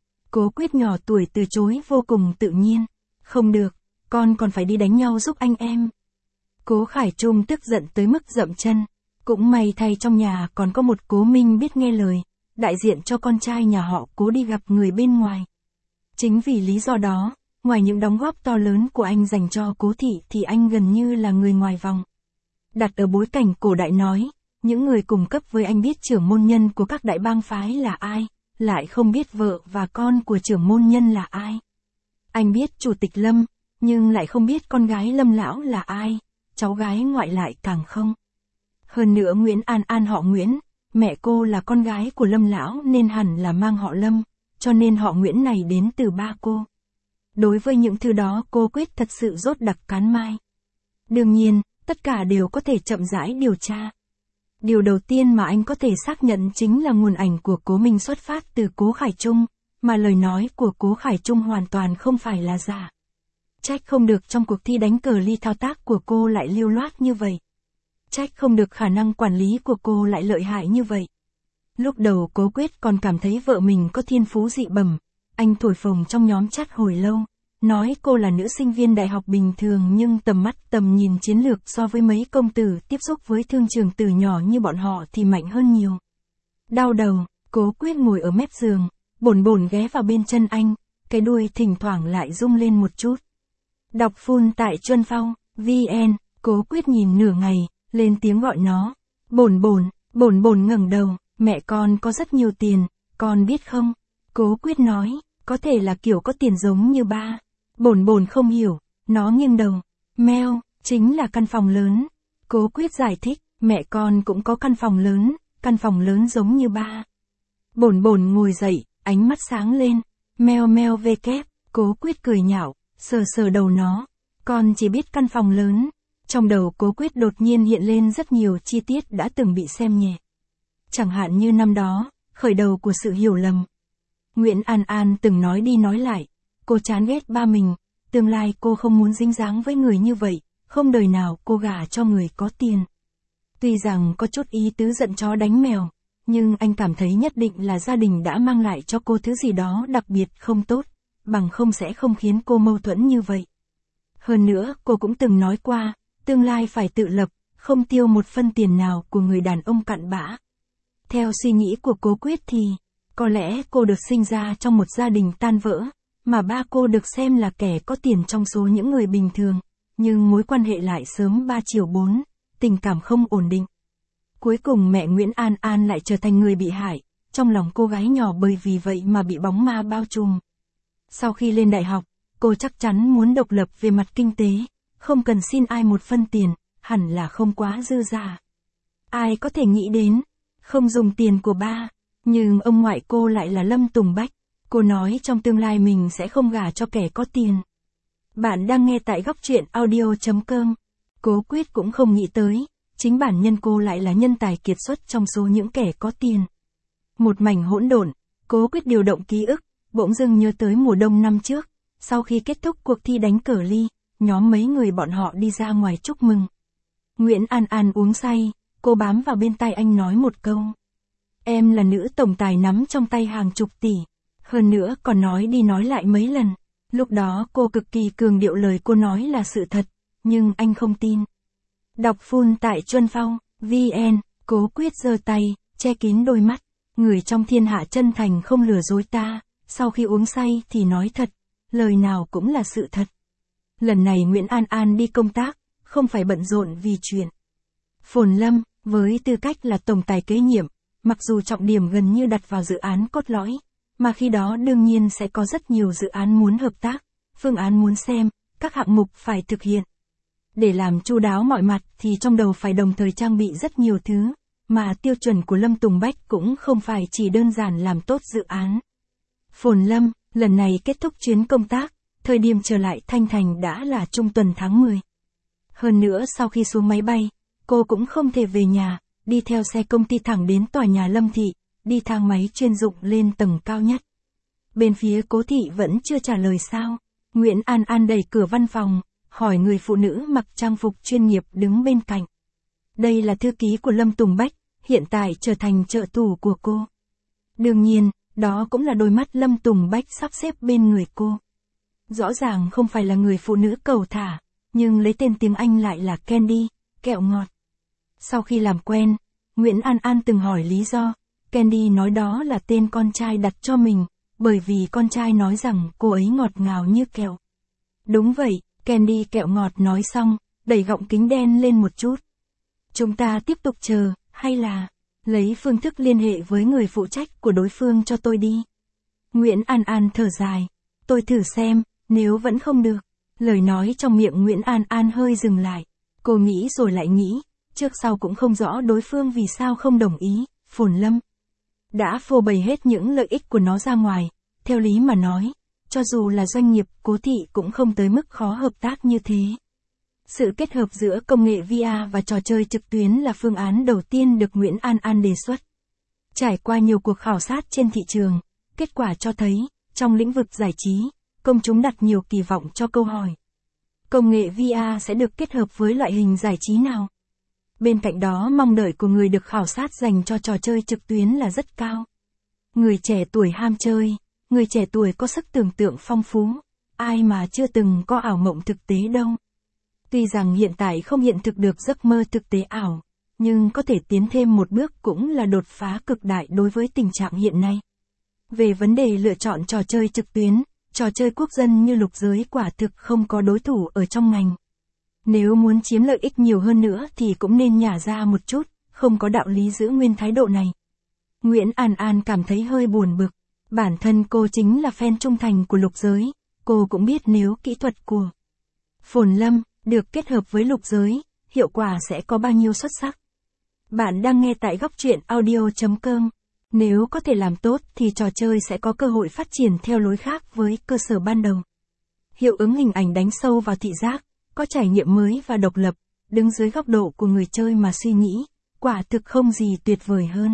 Cố Quyết nhỏ tuổi từ chối vô cùng tự nhiên, không được, con còn phải đi đánh nhau giúp anh em. Cố Khải Trung tức giận tới mức dậm chân, cũng may thay trong nhà còn có một Cố Minh biết nghe lời, đại diện cho con trai nhà họ Cố đi gặp người bên ngoài. Chính vì lý do đó, ngoài những đóng góp to lớn của anh dành cho Cố thị thì anh gần như là người ngoài vòng. Đặt ở bối cảnh cổ đại nói, những người cùng cấp với anh biết trưởng môn nhân của các đại bang phái là ai, lại không biết vợ và con của trưởng môn nhân là ai. Anh biết Chủ tịch Lâm, nhưng lại không biết con gái Lâm lão là ai, cháu gái ngoại lại càng không. Hơn nữa Nguyễn An An họ Nguyễn, mẹ cô là con gái của Lâm lão nên hẳn là mang họ Lâm, cho nên họ Nguyễn này đến từ ba cô. Đối với những thứ đó cô Quyết thật sự rốt đặc cán mai. Đương nhiên, tất cả đều có thể chậm rãi điều tra. Điều đầu tiên mà anh có thể xác nhận chính là nguồn ảnh của Cố Minh xuất phát từ Cố Khải Trung, mà lời nói của Cố Khải Trung hoàn toàn không phải là giả. Trách không được trong cuộc thi đánh cờ ly thao tác của cô lại lưu loát như vậy. Trách không được khả năng quản lý của cô lại lợi hại như vậy. Lúc đầu Cố Quyết còn cảm thấy vợ mình có thiên phú dị bẩm, anh thổi phồng trong nhóm chat hồi lâu, nói cô là nữ sinh viên đại học bình thường nhưng tầm mắt tầm nhìn chiến lược so với mấy công tử tiếp xúc với thương trường từ nhỏ như bọn họ thì mạnh hơn nhiều. Đau đầu, Cố Quyết ngồi ở mép giường, bồn bồn ghé vào bên chân anh, cái đuôi thỉnh thoảng lại rung lên một chút. Đọc full tại Chuân Phong, vn, Cố Quyết nhìn nửa ngày, lên tiếng gọi nó. Bồn bồn, bồn bồn ngẩng đầu, mẹ con có rất nhiều tiền, con biết không? Cố Quyết nói, có thể là kiểu có tiền giống như ba. Bồn bồn không hiểu, nó nghiêng đầu. Meo, chính là căn phòng lớn. Cố Quyết giải thích, mẹ con cũng có căn phòng lớn, căn phòng lớn giống như ba. Bồn bồn ngồi dậy, ánh mắt sáng lên. Meo meo vê kép, Cố Quyết cười nhạo, sờ sờ đầu nó. Con chỉ biết căn phòng lớn. Trong đầu Cố Quyết đột nhiên hiện lên rất nhiều chi tiết đã từng bị xem nhẹ. Chẳng hạn như năm đó, khởi đầu của sự hiểu lầm. Nguyễn An An từng nói đi nói lại, cô chán ghét ba mình, tương lai cô không muốn dính dáng với người như vậy, không đời nào cô gả cho người có tiền. Tuy rằng có chút ý tứ giận chó đánh mèo, nhưng anh cảm thấy nhất định là gia đình đã mang lại cho cô thứ gì đó đặc biệt không tốt, bằng không sẽ không khiến cô mâu thuẫn như vậy. Hơn nữa, cô cũng từng nói qua, tương lai phải tự lập, không tiêu một phân tiền nào của người đàn ông cặn bã. Theo suy nghĩ của Cố Quyết thì, có lẽ cô được sinh ra trong một gia đình tan vỡ, mà ba cô được xem là kẻ có tiền trong số những người bình thường, nhưng mối quan hệ lại sớm ba chiều bốn, tình cảm không ổn định. Cuối cùng mẹ Nguyễn An An lại trở thành người bị hại, trong lòng cô gái nhỏ bởi vì vậy mà bị bóng ma bao trùm. Sau khi lên đại học, cô chắc chắn muốn độc lập về mặt kinh tế, không cần xin ai một phân tiền, hẳn là không quá dư dả. Ai có thể nghĩ đến, không dùng tiền của ba, nhưng ông ngoại cô lại là Lâm Tùng Bách. Cô nói trong tương lai mình sẽ không gả cho kẻ có tiền. Bạn đang nghe tại góc truyện audio chấm com. Cố Quyết cũng không nghĩ tới, chính bản nhân cô lại là nhân tài kiệt xuất trong số những kẻ có tiền. Một mảnh hỗn độn, Cố Quyết điều động ký ức, bỗng dưng nhớ tới mùa đông năm trước, sau khi kết thúc cuộc thi đánh cờ ly, nhóm mấy người bọn họ đi ra ngoài chúc mừng. Nguyễn An An uống say, cô bám vào bên tai anh nói một câu. Em là nữ tổng tài nắm trong tay hàng chục tỷ. Hơn nữa còn nói đi nói lại mấy lần. Lúc đó cô cực kỳ cường điệu lời cô nói là sự thật, nhưng anh không tin. Đọc full tại Chuân Phong, vn, Cố Quyết giơ tay, che kín đôi mắt. Người trong thiên hạ chân thành không lừa dối ta, sau khi uống say thì nói thật, lời nào cũng là sự thật. Lần này Nguyễn An An đi công tác, không phải bận rộn vì chuyện Phồn Lâm, với tư cách là tổng tài kế nhiệm, mặc dù trọng điểm gần như đặt vào dự án cốt lõi, mà khi đó đương nhiên sẽ có rất nhiều dự án muốn hợp tác, phương án muốn xem, các hạng mục phải thực hiện. Để làm chu đáo mọi mặt thì trong đầu phải đồng thời trang bị rất nhiều thứ, mà tiêu chuẩn của Lâm Tùng Bách cũng không phải chỉ đơn giản làm tốt dự án. Phồn Lâm, lần này kết thúc chuyến công tác, thời điểm trở lại Thanh Thành đã là trung tuần tháng mười. Hơn nữa sau khi xuống máy bay, cô cũng không thể về nhà, đi theo xe công ty thẳng đến tòa nhà Lâm Thị, đi thang máy chuyên dụng lên tầng cao nhất. Bên phía Cố Thị vẫn chưa trả lời sao. Nguyễn An An đẩy cửa văn phòng, hỏi người phụ nữ mặc trang phục chuyên nghiệp đứng bên cạnh. Đây là thư ký của Lâm Tùng Bách, hiện tại trở thành trợ thủ của cô. Đương nhiên, đó cũng là đôi mắt Lâm Tùng Bách sắp xếp bên người cô. Rõ ràng không phải là người phụ nữ cầu thả, nhưng lấy tên tiếng Anh lại là Candy, kẹo ngọt. Sau khi làm quen, Nguyễn An An từng hỏi lý do, Candy nói đó là tên con trai đặt cho mình, bởi vì con trai nói rằng cô ấy ngọt ngào như kẹo. Đúng vậy, Candy kẹo ngọt nói xong, đẩy gọng kính đen lên một chút. Chúng ta tiếp tục chờ, hay là lấy phương thức liên hệ với người phụ trách của đối phương cho tôi đi. Nguyễn An An thở dài, tôi thử xem, nếu vẫn không được. Lời nói trong miệng Nguyễn An An hơi dừng lại. Cô nghĩ rồi lại nghĩ, trước sau cũng không rõ đối phương vì sao không đồng ý. Phồn Lâm đã phô bày hết những lợi ích của nó ra ngoài, theo lý mà nói, cho dù là doanh nghiệp Cố Thị cũng không tới mức khó hợp tác như thế. Sự kết hợp giữa công nghệ vê rờ và trò chơi trực tuyến là phương án đầu tiên được Nguyễn An An đề xuất. Trải qua nhiều cuộc khảo sát trên thị trường, kết quả cho thấy, trong lĩnh vực giải trí, công chúng đặt nhiều kỳ vọng cho câu hỏi. Công nghệ vê rờ sẽ được kết hợp với loại hình giải trí nào? Bên cạnh đó mong đợi của người được khảo sát dành cho trò chơi trực tuyến là rất cao. Người trẻ tuổi ham chơi, người trẻ tuổi có sức tưởng tượng phong phú, ai mà chưa từng có ảo mộng thực tế đâu. Tuy rằng hiện tại không hiện thực được giấc mơ thực tế ảo, nhưng có thể tiến thêm một bước cũng là đột phá cực đại đối với tình trạng hiện nay. Về vấn đề lựa chọn trò chơi trực tuyến, trò chơi quốc dân như lục giới quả thực không có đối thủ ở trong ngành. Nếu muốn chiếm lợi ích nhiều hơn nữa thì cũng nên nhả ra một chút, không có đạo lý giữ nguyên thái độ này. Nguyễn An An cảm thấy hơi buồn bực, bản thân cô chính là fan trung thành của lục giới, cô cũng biết nếu kỹ thuật của Phồn Lâm được kết hợp với lục giới, hiệu quả sẽ có bao nhiêu xuất sắc. Bạn đang nghe tại góc truyện audio chấm com. Nếu có thể làm tốt thì trò chơi sẽ có cơ hội phát triển theo lối khác với cơ sở ban đầu. Hiệu ứng hình ảnh đánh sâu vào thị giác, có trải nghiệm mới và độc lập, đứng dưới góc độ của người chơi mà suy nghĩ, quả thực không gì tuyệt vời hơn.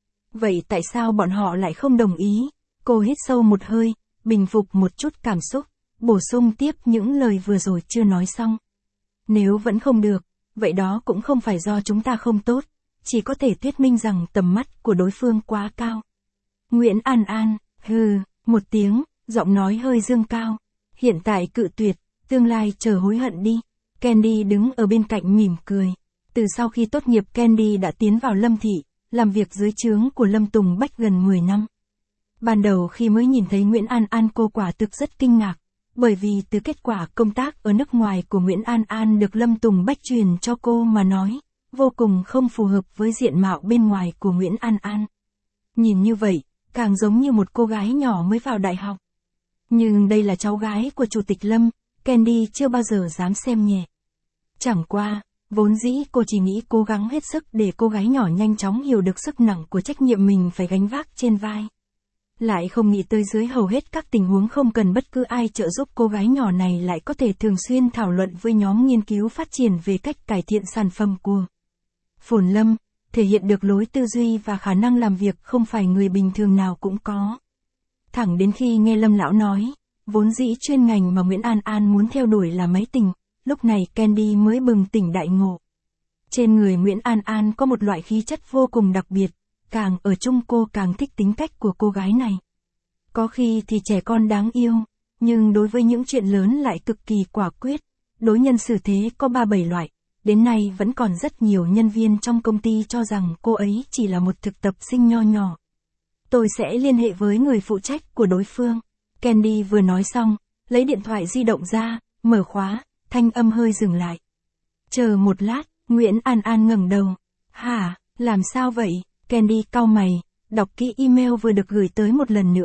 Vậy tại sao bọn họ lại không đồng ý? Cô hít sâu một hơi, bình phục một chút cảm xúc, bổ sung tiếp những lời vừa rồi chưa nói xong. Nếu vẫn không được, vậy đó cũng không phải do chúng ta không tốt, chỉ có thể thuyết minh rằng tầm mắt của đối phương quá cao. Nguyễn An An, hừ, một tiếng, giọng nói hơi dương cao. Hiện tại cự tuyệt, tương lai chờ hối hận đi. Candy đứng ở bên cạnh mỉm cười. Từ sau khi tốt nghiệp Candy đã tiến vào Lâm Thị, làm việc dưới trướng của Lâm Tùng Bách gần mười năm. Ban đầu khi mới nhìn thấy Nguyễn An An cô quả thực rất kinh ngạc, bởi vì từ kết quả công tác ở nước ngoài của Nguyễn An An được Lâm Tùng Bách truyền cho cô mà nói, vô cùng không phù hợp với diện mạo bên ngoài của Nguyễn An An. Nhìn như vậy, càng giống như một cô gái nhỏ mới vào đại học. Nhưng đây là cháu gái của Chủ tịch Lâm, Candy chưa bao giờ dám xem nhẹ. Chẳng qua, vốn dĩ cô chỉ nghĩ cố gắng hết sức để cô gái nhỏ nhanh chóng hiểu được sức nặng của trách nhiệm mình phải gánh vác trên vai. Lại không nghĩ tới dưới hầu hết các tình huống không cần bất cứ ai trợ giúp, cô gái nhỏ này lại có thể thường xuyên thảo luận với nhóm nghiên cứu phát triển về cách cải thiện sản phẩm của Phồn Lâm, thể hiện được lối tư duy và khả năng làm việc không phải người bình thường nào cũng có. Thẳng đến khi nghe Lâm lão nói, vốn dĩ chuyên ngành mà Nguyễn An An muốn theo đuổi là máy tình, lúc này Candy mới bừng tỉnh đại ngộ. Trên người Nguyễn An An có một loại khí chất vô cùng đặc biệt, càng ở chung cô càng thích tính cách của cô gái này. Có khi thì trẻ con đáng yêu, nhưng đối với những chuyện lớn lại cực kỳ quả quyết. Đối nhân xử thế có ba bảy loại, đến nay vẫn còn rất nhiều nhân viên trong công ty cho rằng cô ấy chỉ là một thực tập sinh nho nhỏ. Tôi sẽ liên hệ với người phụ trách của đối phương. Candy vừa nói xong, lấy điện thoại di động ra, mở khóa, thanh âm hơi dừng lại. Chờ một lát, Nguyễn An An ngẩng đầu. Hả, làm sao vậy? Candy cau mày, đọc kỹ email vừa được gửi tới một lần nữa,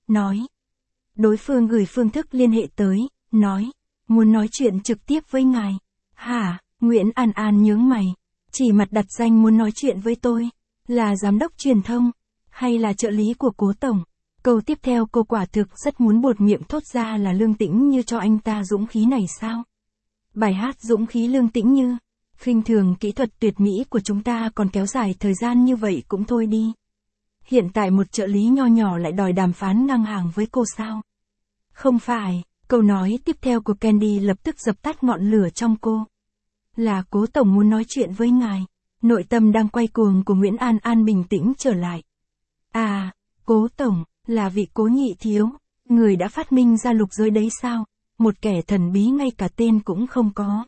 nói. Đối phương gửi phương thức liên hệ tới, nói, muốn nói chuyện trực tiếp với ngài. Hả, Nguyễn An An nhướng mày, chỉ mặt đặt danh muốn nói chuyện với tôi, là giám đốc truyền thông, hay là trợ lý của Cố Tổng? Câu tiếp theo cô quả thực rất muốn buột miệng thốt ra là Lương Tĩnh Như cho anh ta dũng khí này sao? Bài hát Dũng khí Lương Tĩnh Như, khinh thường kỹ thuật tuyệt mỹ của chúng ta còn kéo dài thời gian như vậy cũng thôi đi. Hiện tại một trợ lý nho nhỏ lại đòi đàm phán ngang hàng với cô sao? Không phải, câu nói tiếp theo của Candy lập tức dập tắt ngọn lửa trong cô. Là Cố Tổng muốn nói chuyện với ngài. Nội tâm đang quay cuồng của Nguyễn An An bình tĩnh trở lại. À, Cố Tổng, là vị Cố nhị thiếu, người đã phát minh ra lục giới đấy sao? Một kẻ thần bí ngay cả tên cũng không có.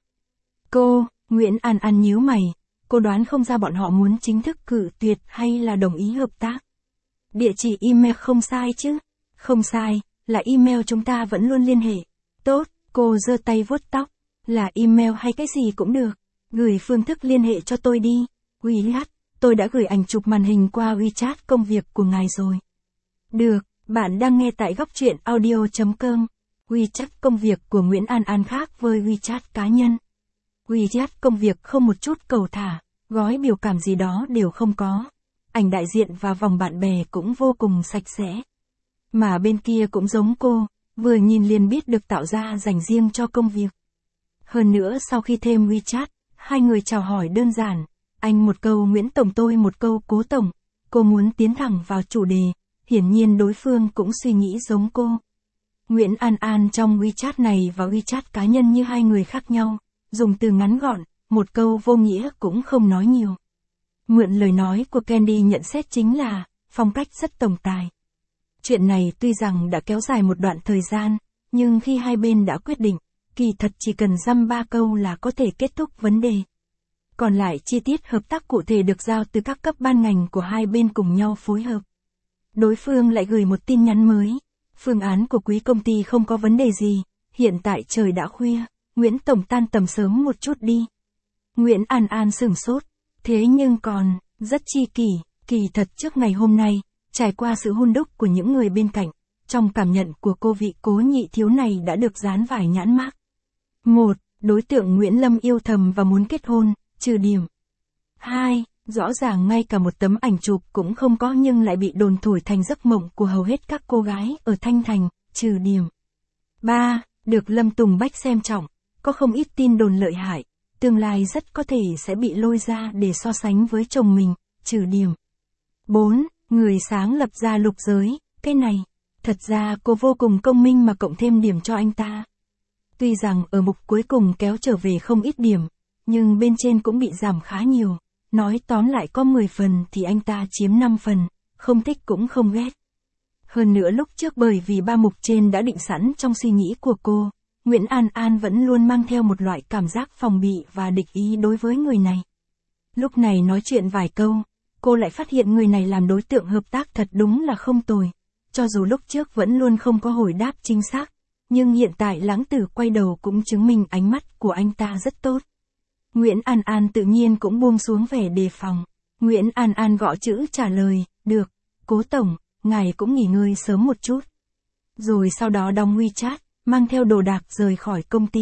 Cô, Nguyễn An An nhíu mày, cô đoán không ra bọn họ muốn chính thức cự tuyệt hay là đồng ý hợp tác. Địa chỉ email không sai chứ? Không sai, là email chúng ta vẫn luôn liên hệ. Tốt, cô giơ tay vuốt tóc, là email hay cái gì cũng được. Gửi phương thức liên hệ cho tôi đi. WeChat, tôi đã gửi ảnh chụp màn hình qua WeChat công việc của ngài rồi. Được, bạn đang nghe tại góc truyện audio chấm com. WeChat công việc của Nguyễn An An khác với WeChat cá nhân. WeChat công việc không một chút cầu thả, gói biểu cảm gì đó đều không có. Ảnh đại diện và vòng bạn bè cũng vô cùng sạch sẽ. Mà bên kia cũng giống cô, vừa nhìn liền biết được tạo ra dành riêng cho công việc. Hơn nữa sau khi thêm WeChat, hai người chào hỏi đơn giản, anh một câu Nguyễn Tổng tôi một câu Cố Tổng, cô muốn tiến thẳng vào chủ đề, hiển nhiên đối phương cũng suy nghĩ giống cô. Nguyễn An An trong WeChat này và WeChat cá nhân như hai người khác nhau, dùng từ ngắn gọn, một câu vô nghĩa cũng không nói nhiều. Mượn lời nói của Candy nhận xét chính là, phong cách rất tổng tài. Chuyện này tuy rằng đã kéo dài một đoạn thời gian, nhưng khi hai bên đã quyết định, kỳ thật chỉ cần dăm ba câu là có thể kết thúc vấn đề. Còn lại chi tiết hợp tác cụ thể được giao từ các cấp ban ngành của hai bên cùng nhau phối hợp. Đối phương lại gửi một tin nhắn mới. Phương án của quý công ty không có vấn đề gì, hiện tại trời đã khuya, Nguyễn Tổng tan tầm sớm một chút đi. Nguyễn An An sửng sốt, thế nhưng còn, rất chi kỷ, kỳ thật trước ngày hôm nay, trải qua sự hun đúc của những người bên cạnh, trong cảm nhận của cô vị Cố nhị thiếu này đã được dán vài nhãn mác. một. Đối tượng Nguyễn Lâm yêu thầm và muốn kết hôn, trừ điểm. hai. Rõ ràng ngay cả một tấm ảnh chụp cũng không có nhưng lại bị đồn thổi thành giấc mộng của hầu hết các cô gái ở Thanh Thành, trừ điểm. ba. Được Lâm Tùng Bách xem trọng, có không ít tin đồn lợi hại, tương lai rất có thể sẽ bị lôi ra để so sánh với chồng mình, trừ điểm. bốn. Người sáng lập ra lục giới, cái này, thật ra cô vô cùng công minh mà cộng thêm điểm cho anh ta. Tuy rằng ở mục cuối cùng kéo trở về không ít điểm, nhưng bên trên cũng bị giảm khá nhiều. Nói tóm lại có mười phần thì anh ta chiếm năm phần, không thích cũng không ghét. Hơn nữa lúc trước bởi vì ba mục trên đã định sẵn trong suy nghĩ của cô, Nguyễn An An vẫn luôn mang theo một loại cảm giác phòng bị và địch ý đối với người này. Lúc này nói chuyện vài câu, cô lại phát hiện người này làm đối tượng hợp tác thật đúng là không tồi. Cho dù lúc trước vẫn luôn không có hồi đáp chính xác, nhưng hiện tại Lãng Tử quay đầu cũng chứng minh ánh mắt của anh ta rất tốt. Nguyễn An An tự nhiên cũng buông xuống vẻ đề phòng. Nguyễn An An gõ chữ trả lời, được, Cố Tổng, ngài cũng nghỉ ngơi sớm một chút. Rồi sau đó đóng WeChat, mang theo đồ đạc rời khỏi công ty.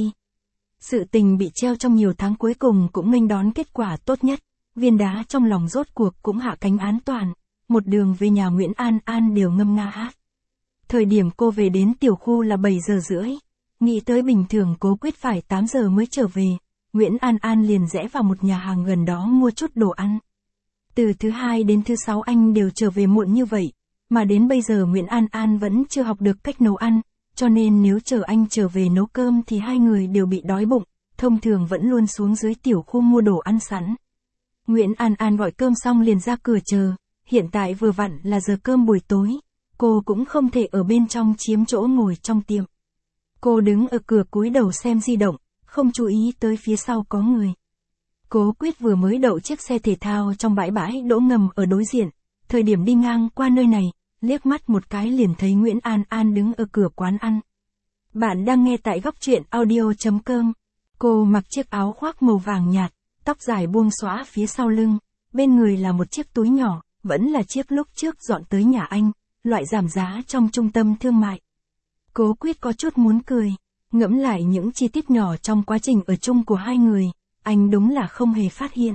Sự tình bị treo trong nhiều tháng cuối cùng cũng nghênh đón kết quả tốt nhất. Viên đá trong lòng rốt cuộc cũng hạ cánh án toàn. Một đường về nhà Nguyễn An An đều ngâm nga hát. Thời điểm cô về đến tiểu khu là bảy giờ rưỡi. Nghĩ tới bình thường cố quyết phải tám giờ mới trở về. Nguyễn An An liền rẽ vào một nhà hàng gần đó mua chút đồ ăn. Từ thứ hai đến thứ sáu anh đều trở về muộn như vậy, mà đến bây giờ Nguyễn An An vẫn chưa học được cách nấu ăn, cho nên nếu chờ anh trở về nấu cơm thì hai người đều bị đói bụng, thông thường vẫn luôn xuống dưới tiểu khu mua đồ ăn sẵn. Nguyễn An An gọi cơm xong liền ra cửa chờ, hiện tại vừa vặn là giờ cơm buổi tối, cô cũng không thể ở bên trong chiếm chỗ ngồi trong tiệm. Cô đứng ở cửa cúi đầu xem di động, không chú ý tới phía sau có người. Cố Quyết vừa mới đậu chiếc xe thể thao trong bãi bãi đỗ ngầm ở đối diện, thời điểm đi ngang qua nơi này, liếc mắt một cái liền thấy Nguyễn An An đứng ở cửa quán ăn. Bạn đang nghe tại góc truyện audio chấm com. Cô mặc chiếc áo khoác màu vàng nhạt, tóc dài buông xõa phía sau lưng, bên người là một chiếc túi nhỏ, vẫn là chiếc lúc trước dọn tới nhà anh, loại giảm giá trong trung tâm thương mại. Cố Quyết có chút muốn cười, ngẫm lại những chi tiết nhỏ trong quá trình ở chung của hai người, anh đúng là không hề phát hiện.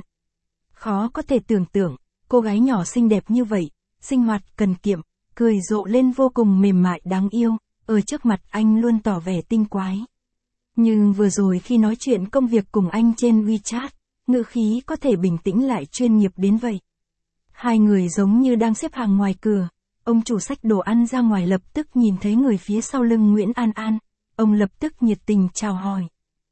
Khó có thể tưởng tượng, cô gái nhỏ xinh đẹp như vậy, sinh hoạt cần kiệm, cười rộ lên vô cùng mềm mại đáng yêu, ở trước mặt anh luôn tỏ vẻ tinh quái. Nhưng vừa rồi khi nói chuyện công việc cùng anh trên WeChat, ngữ khí có thể bình tĩnh lại chuyên nghiệp đến vậy. Hai người giống như đang xếp hàng ngoài cửa, ông chủ xách đồ ăn ra ngoài lập tức nhìn thấy người phía sau lưng Nguyễn An An, ông lập tức nhiệt tình chào hỏi.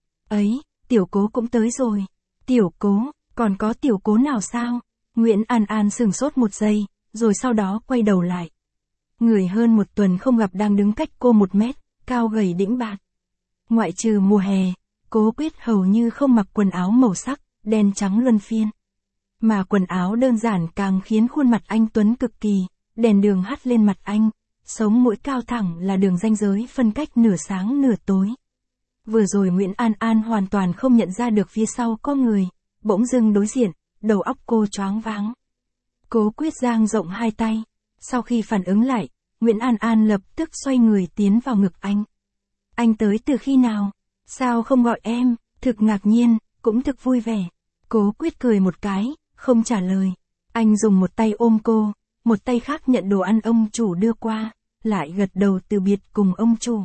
Ấy, tiểu Cố cũng tới rồi. Tiểu Cố, còn có tiểu Cố nào sao? Nguyễn An An sửng sốt một giây, rồi sau đó quay đầu lại. Người hơn một tuần không gặp đang đứng cách cô một mét, cao gầy đĩnh bạt. Ngoại trừ mùa hè, Cố Quyết hầu như không mặc quần áo màu sắc, đen trắng luân phiên. Mà quần áo đơn giản càng khiến khuôn mặt anh tuấn cực kỳ, đèn đường hắt lên mặt anh, sống mũi cao thẳng là đường ranh giới phân cách nửa sáng nửa tối. Vừa rồi Nguyễn An An hoàn toàn không nhận ra được phía sau có người, bỗng dưng đối diện, đầu óc cô choáng váng. Cố Quyết dang rộng hai tay, sau khi phản ứng lại, Nguyễn An An lập tức xoay người tiến vào ngực anh. Anh tới từ khi nào? Sao không gọi em? Thực ngạc nhiên, cũng thực vui vẻ. Cố Quyết cười một cái, không trả lời. Anh dùng một tay ôm cô, một tay khác nhận đồ ăn ông chủ đưa qua, lại gật đầu từ biệt cùng ông chủ.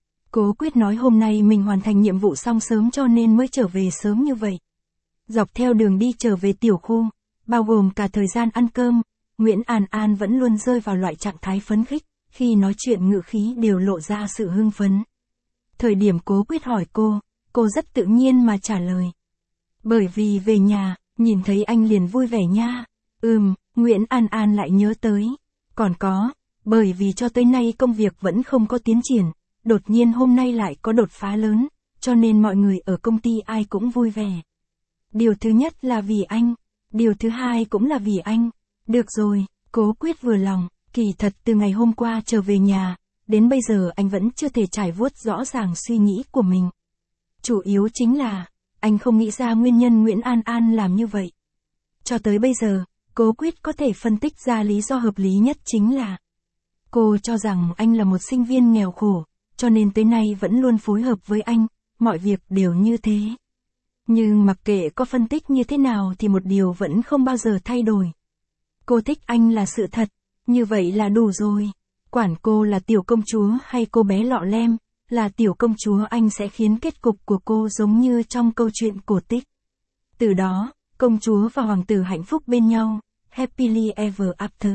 Cố Quyết nói hôm nay mình hoàn thành nhiệm vụ xong sớm cho nên mới trở về sớm như vậy. Dọc theo đường đi trở về tiểu khu, bao gồm cả thời gian ăn cơm, Nguyễn An An vẫn luôn rơi vào loại trạng thái phấn khích, khi nói chuyện ngữ khí đều lộ ra sự hưng phấn. Thời điểm Cố Quyết hỏi cô, cô rất tự nhiên mà trả lời. Bởi vì về nhà, nhìn thấy anh liền vui vẻ nha. Ừm, Nguyễn An An lại nhớ tới. Còn có, bởi vì cho tới nay công việc vẫn không có tiến triển, đột nhiên hôm nay lại có đột phá lớn, cho nên mọi người ở công ty ai cũng vui vẻ. Điều thứ nhất là vì anh, điều thứ hai cũng là vì anh. Được rồi, Cố Quyết vừa lòng, kỳ thật từ ngày hôm qua trở về nhà, đến bây giờ anh vẫn chưa thể trải vuốt rõ ràng suy nghĩ của mình. Chủ yếu chính là, anh không nghĩ ra nguyên nhân Nguyễn An An làm như vậy. Cho tới bây giờ, Cố Quyết có thể phân tích ra lý do hợp lý nhất chính là cô cho rằng anh là một sinh viên nghèo khổ, cho nên tới nay vẫn luôn phối hợp với anh, mọi việc đều như thế. Nhưng mặc kệ có phân tích như thế nào thì một điều vẫn không bao giờ thay đổi. Cô thích anh là sự thật, như vậy là đủ rồi. Quản cô là tiểu công chúa hay cô bé lọ lem, là tiểu công chúa anh sẽ khiến kết cục của cô giống như trong câu chuyện cổ tích. Từ đó, công chúa và hoàng tử hạnh phúc bên nhau, happily ever after.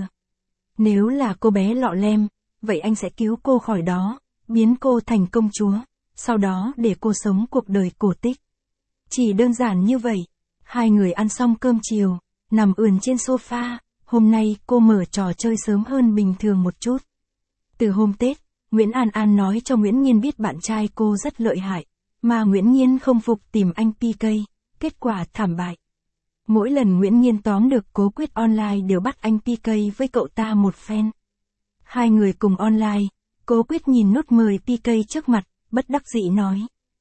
Nếu là cô bé lọ lem, vậy anh sẽ cứu cô khỏi đó, biến cô thành công chúa, sau đó để cô sống cuộc đời cổ tích. Chỉ đơn giản như vậy. Hai người ăn xong cơm chiều, nằm ườn trên sofa, hôm nay cô mở trò chơi sớm hơn bình thường một chút. Từ hôm Tết, Nguyễn An An nói cho Nguyễn Nhiên biết bạn trai cô rất lợi hại, mà Nguyễn Nhiên không phục tìm anh pê ca, kết quả thảm bại. Mỗi lần Nguyễn Nhiên tóm được Cố Quyết online đều bắt anh pê ca với cậu ta một phen. Hai người cùng online, Cố Quyết nhìn nút mời pê ca trước mặt, bất đắc dĩ nói.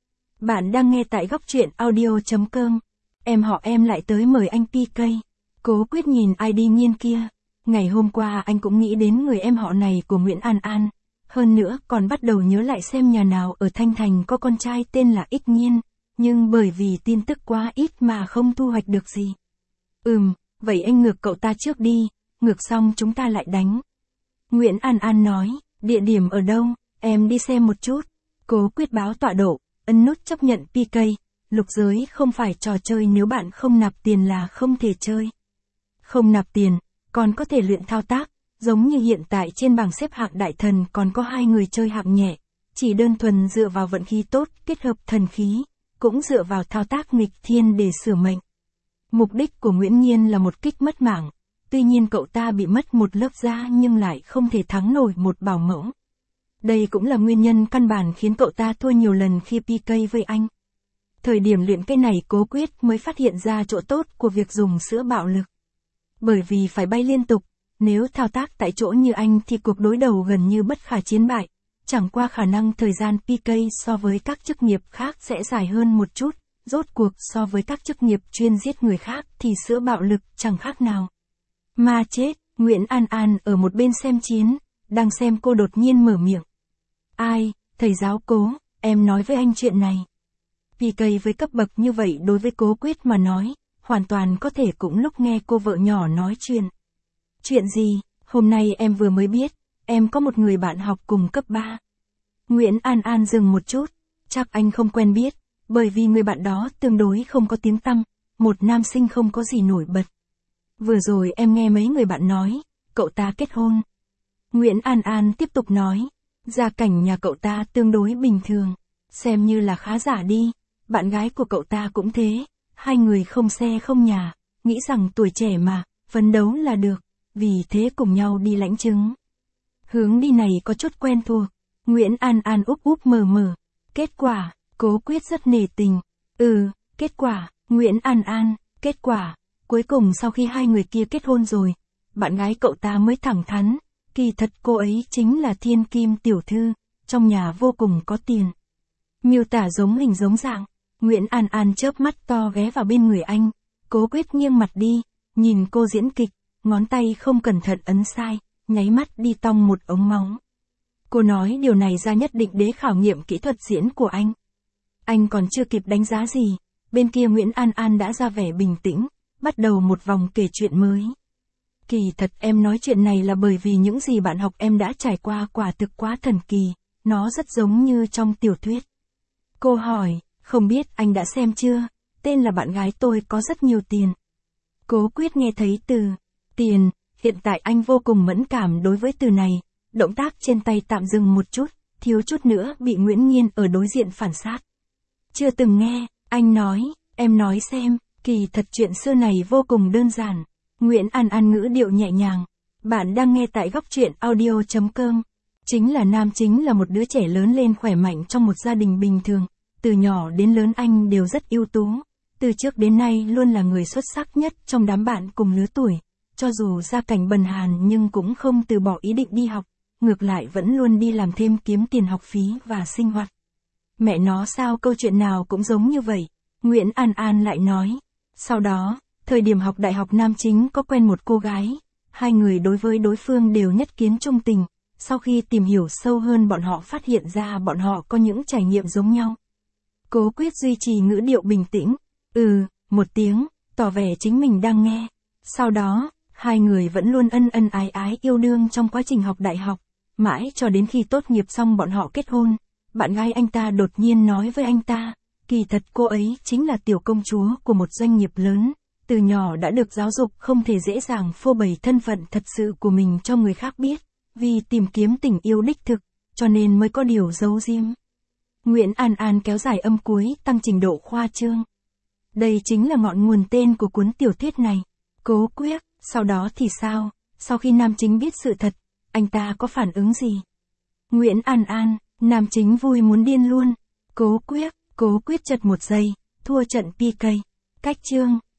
Bạn đang nghe tại góc truyện audio chấm com, em họ em lại tới mời anh pê ca. Cố Quyết nhìn i đê Nhiên kia, ngày hôm qua anh cũng nghĩ đến người em họ này của Nguyễn An An, hơn nữa còn bắt đầu nhớ lại xem nhà nào ở Thanh Thành có con trai tên là Ích Nhiên, nhưng bởi vì tin tức quá ít mà không thu hoạch được gì. Ừm, vậy anh ngược cậu ta trước đi, ngược xong chúng ta lại đánh. Nguyễn An An nói, địa điểm ở đâu, em đi xem một chút. Cố Quyết báo tọa độ, ấn nút chấp nhận pê ca, lục giới không phải trò chơi nếu bạn không nạp tiền là không thể chơi. Không nạp tiền, còn có thể luyện thao tác, giống như hiện tại trên bảng xếp hạng đại thần còn có hai người chơi hạng nhẹ, chỉ đơn thuần dựa vào vận khí tốt kết hợp thần khí, cũng dựa vào thao tác nghịch thiên để sửa mệnh. Mục đích của Nguyễn Nhiên là một kích mất mạng, tuy nhiên cậu ta bị mất một lớp da nhưng lại không thể thắng nổi một bảo mẫu. Đây cũng là nguyên nhân căn bản khiến cậu ta thua nhiều lần khi pê ca với anh. Thời điểm luyện cái này Cố Quyết mới phát hiện ra chỗ tốt của việc dùng sữa bạo lực. Bởi vì phải bay liên tục, nếu thao tác tại chỗ như anh thì cuộc đối đầu gần như bất khả chiến bại, chẳng qua khả năng thời gian pê ca so với các chức nghiệp khác sẽ dài hơn một chút, rốt cuộc so với các chức nghiệp chuyên giết người khác thì sữa bạo lực chẳng khác nào. Mà chết, Nguyễn An An ở một bên xem chiến, đang xem cô đột nhiên mở miệng. Ai, thầy giáo Cố, em nói với anh chuyện này. pê ca với cấp bậc như vậy đối với Cố Quyết mà nói, hoàn toàn có thể cũng lúc nghe cô vợ nhỏ nói chuyện. Chuyện gì, hôm nay em vừa mới biết, em có một người bạn học cùng cấp ba. Nguyễn An An dừng một chút, chắc anh không quen biết, bởi vì người bạn đó tương đối không có tiếng tăm, một nam sinh không có gì nổi bật. Vừa rồi em nghe mấy người bạn nói, cậu ta kết hôn. Nguyễn An An tiếp tục nói, gia cảnh nhà cậu ta tương đối bình thường, xem như là khá giả đi, bạn gái của cậu ta cũng thế, hai người không xe không nhà, nghĩ rằng tuổi trẻ mà, phấn đấu là được, vì thế cùng nhau đi lãnh chứng. Hướng đi này có chút quen thuộc, Nguyễn An An úp úp mờ mờ, kết quả, Cố Quyết rất nể tình, ừ, kết quả, Nguyễn An An, kết quả, cuối cùng sau khi hai người kia kết hôn rồi, bạn gái cậu ta mới thẳng thắn, kỳ thật cô ấy chính là thiên kim tiểu thư, trong nhà vô cùng có tiền. Miêu tả giống hình giống dạng, Nguyễn An An chớp mắt to ghé vào bên người anh, Cố Quyết nghiêng mặt đi, nhìn cô diễn kịch, ngón tay không cẩn thận ấn sai, nháy mắt đi tong một ống máu. Cô nói điều này ra nhất định để khảo nghiệm kỹ thuật diễn của anh. Anh còn chưa kịp đánh giá gì, bên kia Nguyễn An An đã ra vẻ bình tĩnh, bắt đầu một vòng kể chuyện mới. Kỳ thật em nói chuyện này là bởi vì những gì bạn học em đã trải qua quả thực quá thần kỳ, nó rất giống như trong tiểu thuyết. Cô hỏi, không biết anh đã xem chưa, tên là bạn gái tôi có rất nhiều tiền. Cố Quyết nghe thấy từ tiền, hiện tại anh vô cùng mẫn cảm đối với từ này, động tác trên tay tạm dừng một chút, thiếu chút nữa bị Nguyễn Nghiên ở đối diện phản sát. Chưa từng nghe, anh nói, em nói xem, kỳ thật chuyện xưa này vô cùng đơn giản. Nguyễn An An ngữ điệu nhẹ nhàng, bạn đang nghe tại góc truyện audio chấm com. Chính là nam chính là một đứa trẻ lớn lên khỏe mạnh trong một gia đình bình thường, từ nhỏ đến lớn anh đều rất ưu tú, từ trước đến nay luôn là người xuất sắc nhất trong đám bạn cùng lứa tuổi, cho dù gia cảnh bần hàn nhưng cũng không từ bỏ ý định đi học, ngược lại vẫn luôn đi làm thêm kiếm tiền học phí và sinh hoạt. Mẹ nó sao câu chuyện nào cũng giống như vậy, Nguyễn An An lại nói. Sau đó, thời điểm học đại học nam chính có quen một cô gái, hai người đối với đối phương đều nhất kiến trung tình, sau khi tìm hiểu sâu hơn bọn họ phát hiện ra bọn họ có những trải nghiệm giống nhau. Cố Quyết duy trì ngữ điệu bình tĩnh, ừ, một tiếng, tỏ vẻ chính mình đang nghe. Sau đó, hai người vẫn luôn ân ân ái ái yêu đương trong quá trình học đại học, mãi cho đến khi tốt nghiệp xong bọn họ kết hôn. Bạn gái anh ta đột nhiên nói với anh ta, kỳ thật cô ấy chính là tiểu công chúa của một doanh nghiệp lớn, từ nhỏ đã được giáo dục không thể dễ dàng phô bày thân phận thật sự của mình cho người khác biết, vì tìm kiếm tình yêu đích thực, cho nên mới có điều giấu giếm. Nguyễn An An kéo dài âm cuối tăng trình độ khoa trương. Đây chính là ngọn nguồn tên của cuốn tiểu thuyết này. Cố Quyết, sau đó thì sao? Sau khi nam chính biết sự thật, anh ta có phản ứng gì? Nguyễn An An, nam chính vui muốn điên luôn. Cố Quyết, Cố Quyết chật một giây, thua trận pê ca. Cách chương.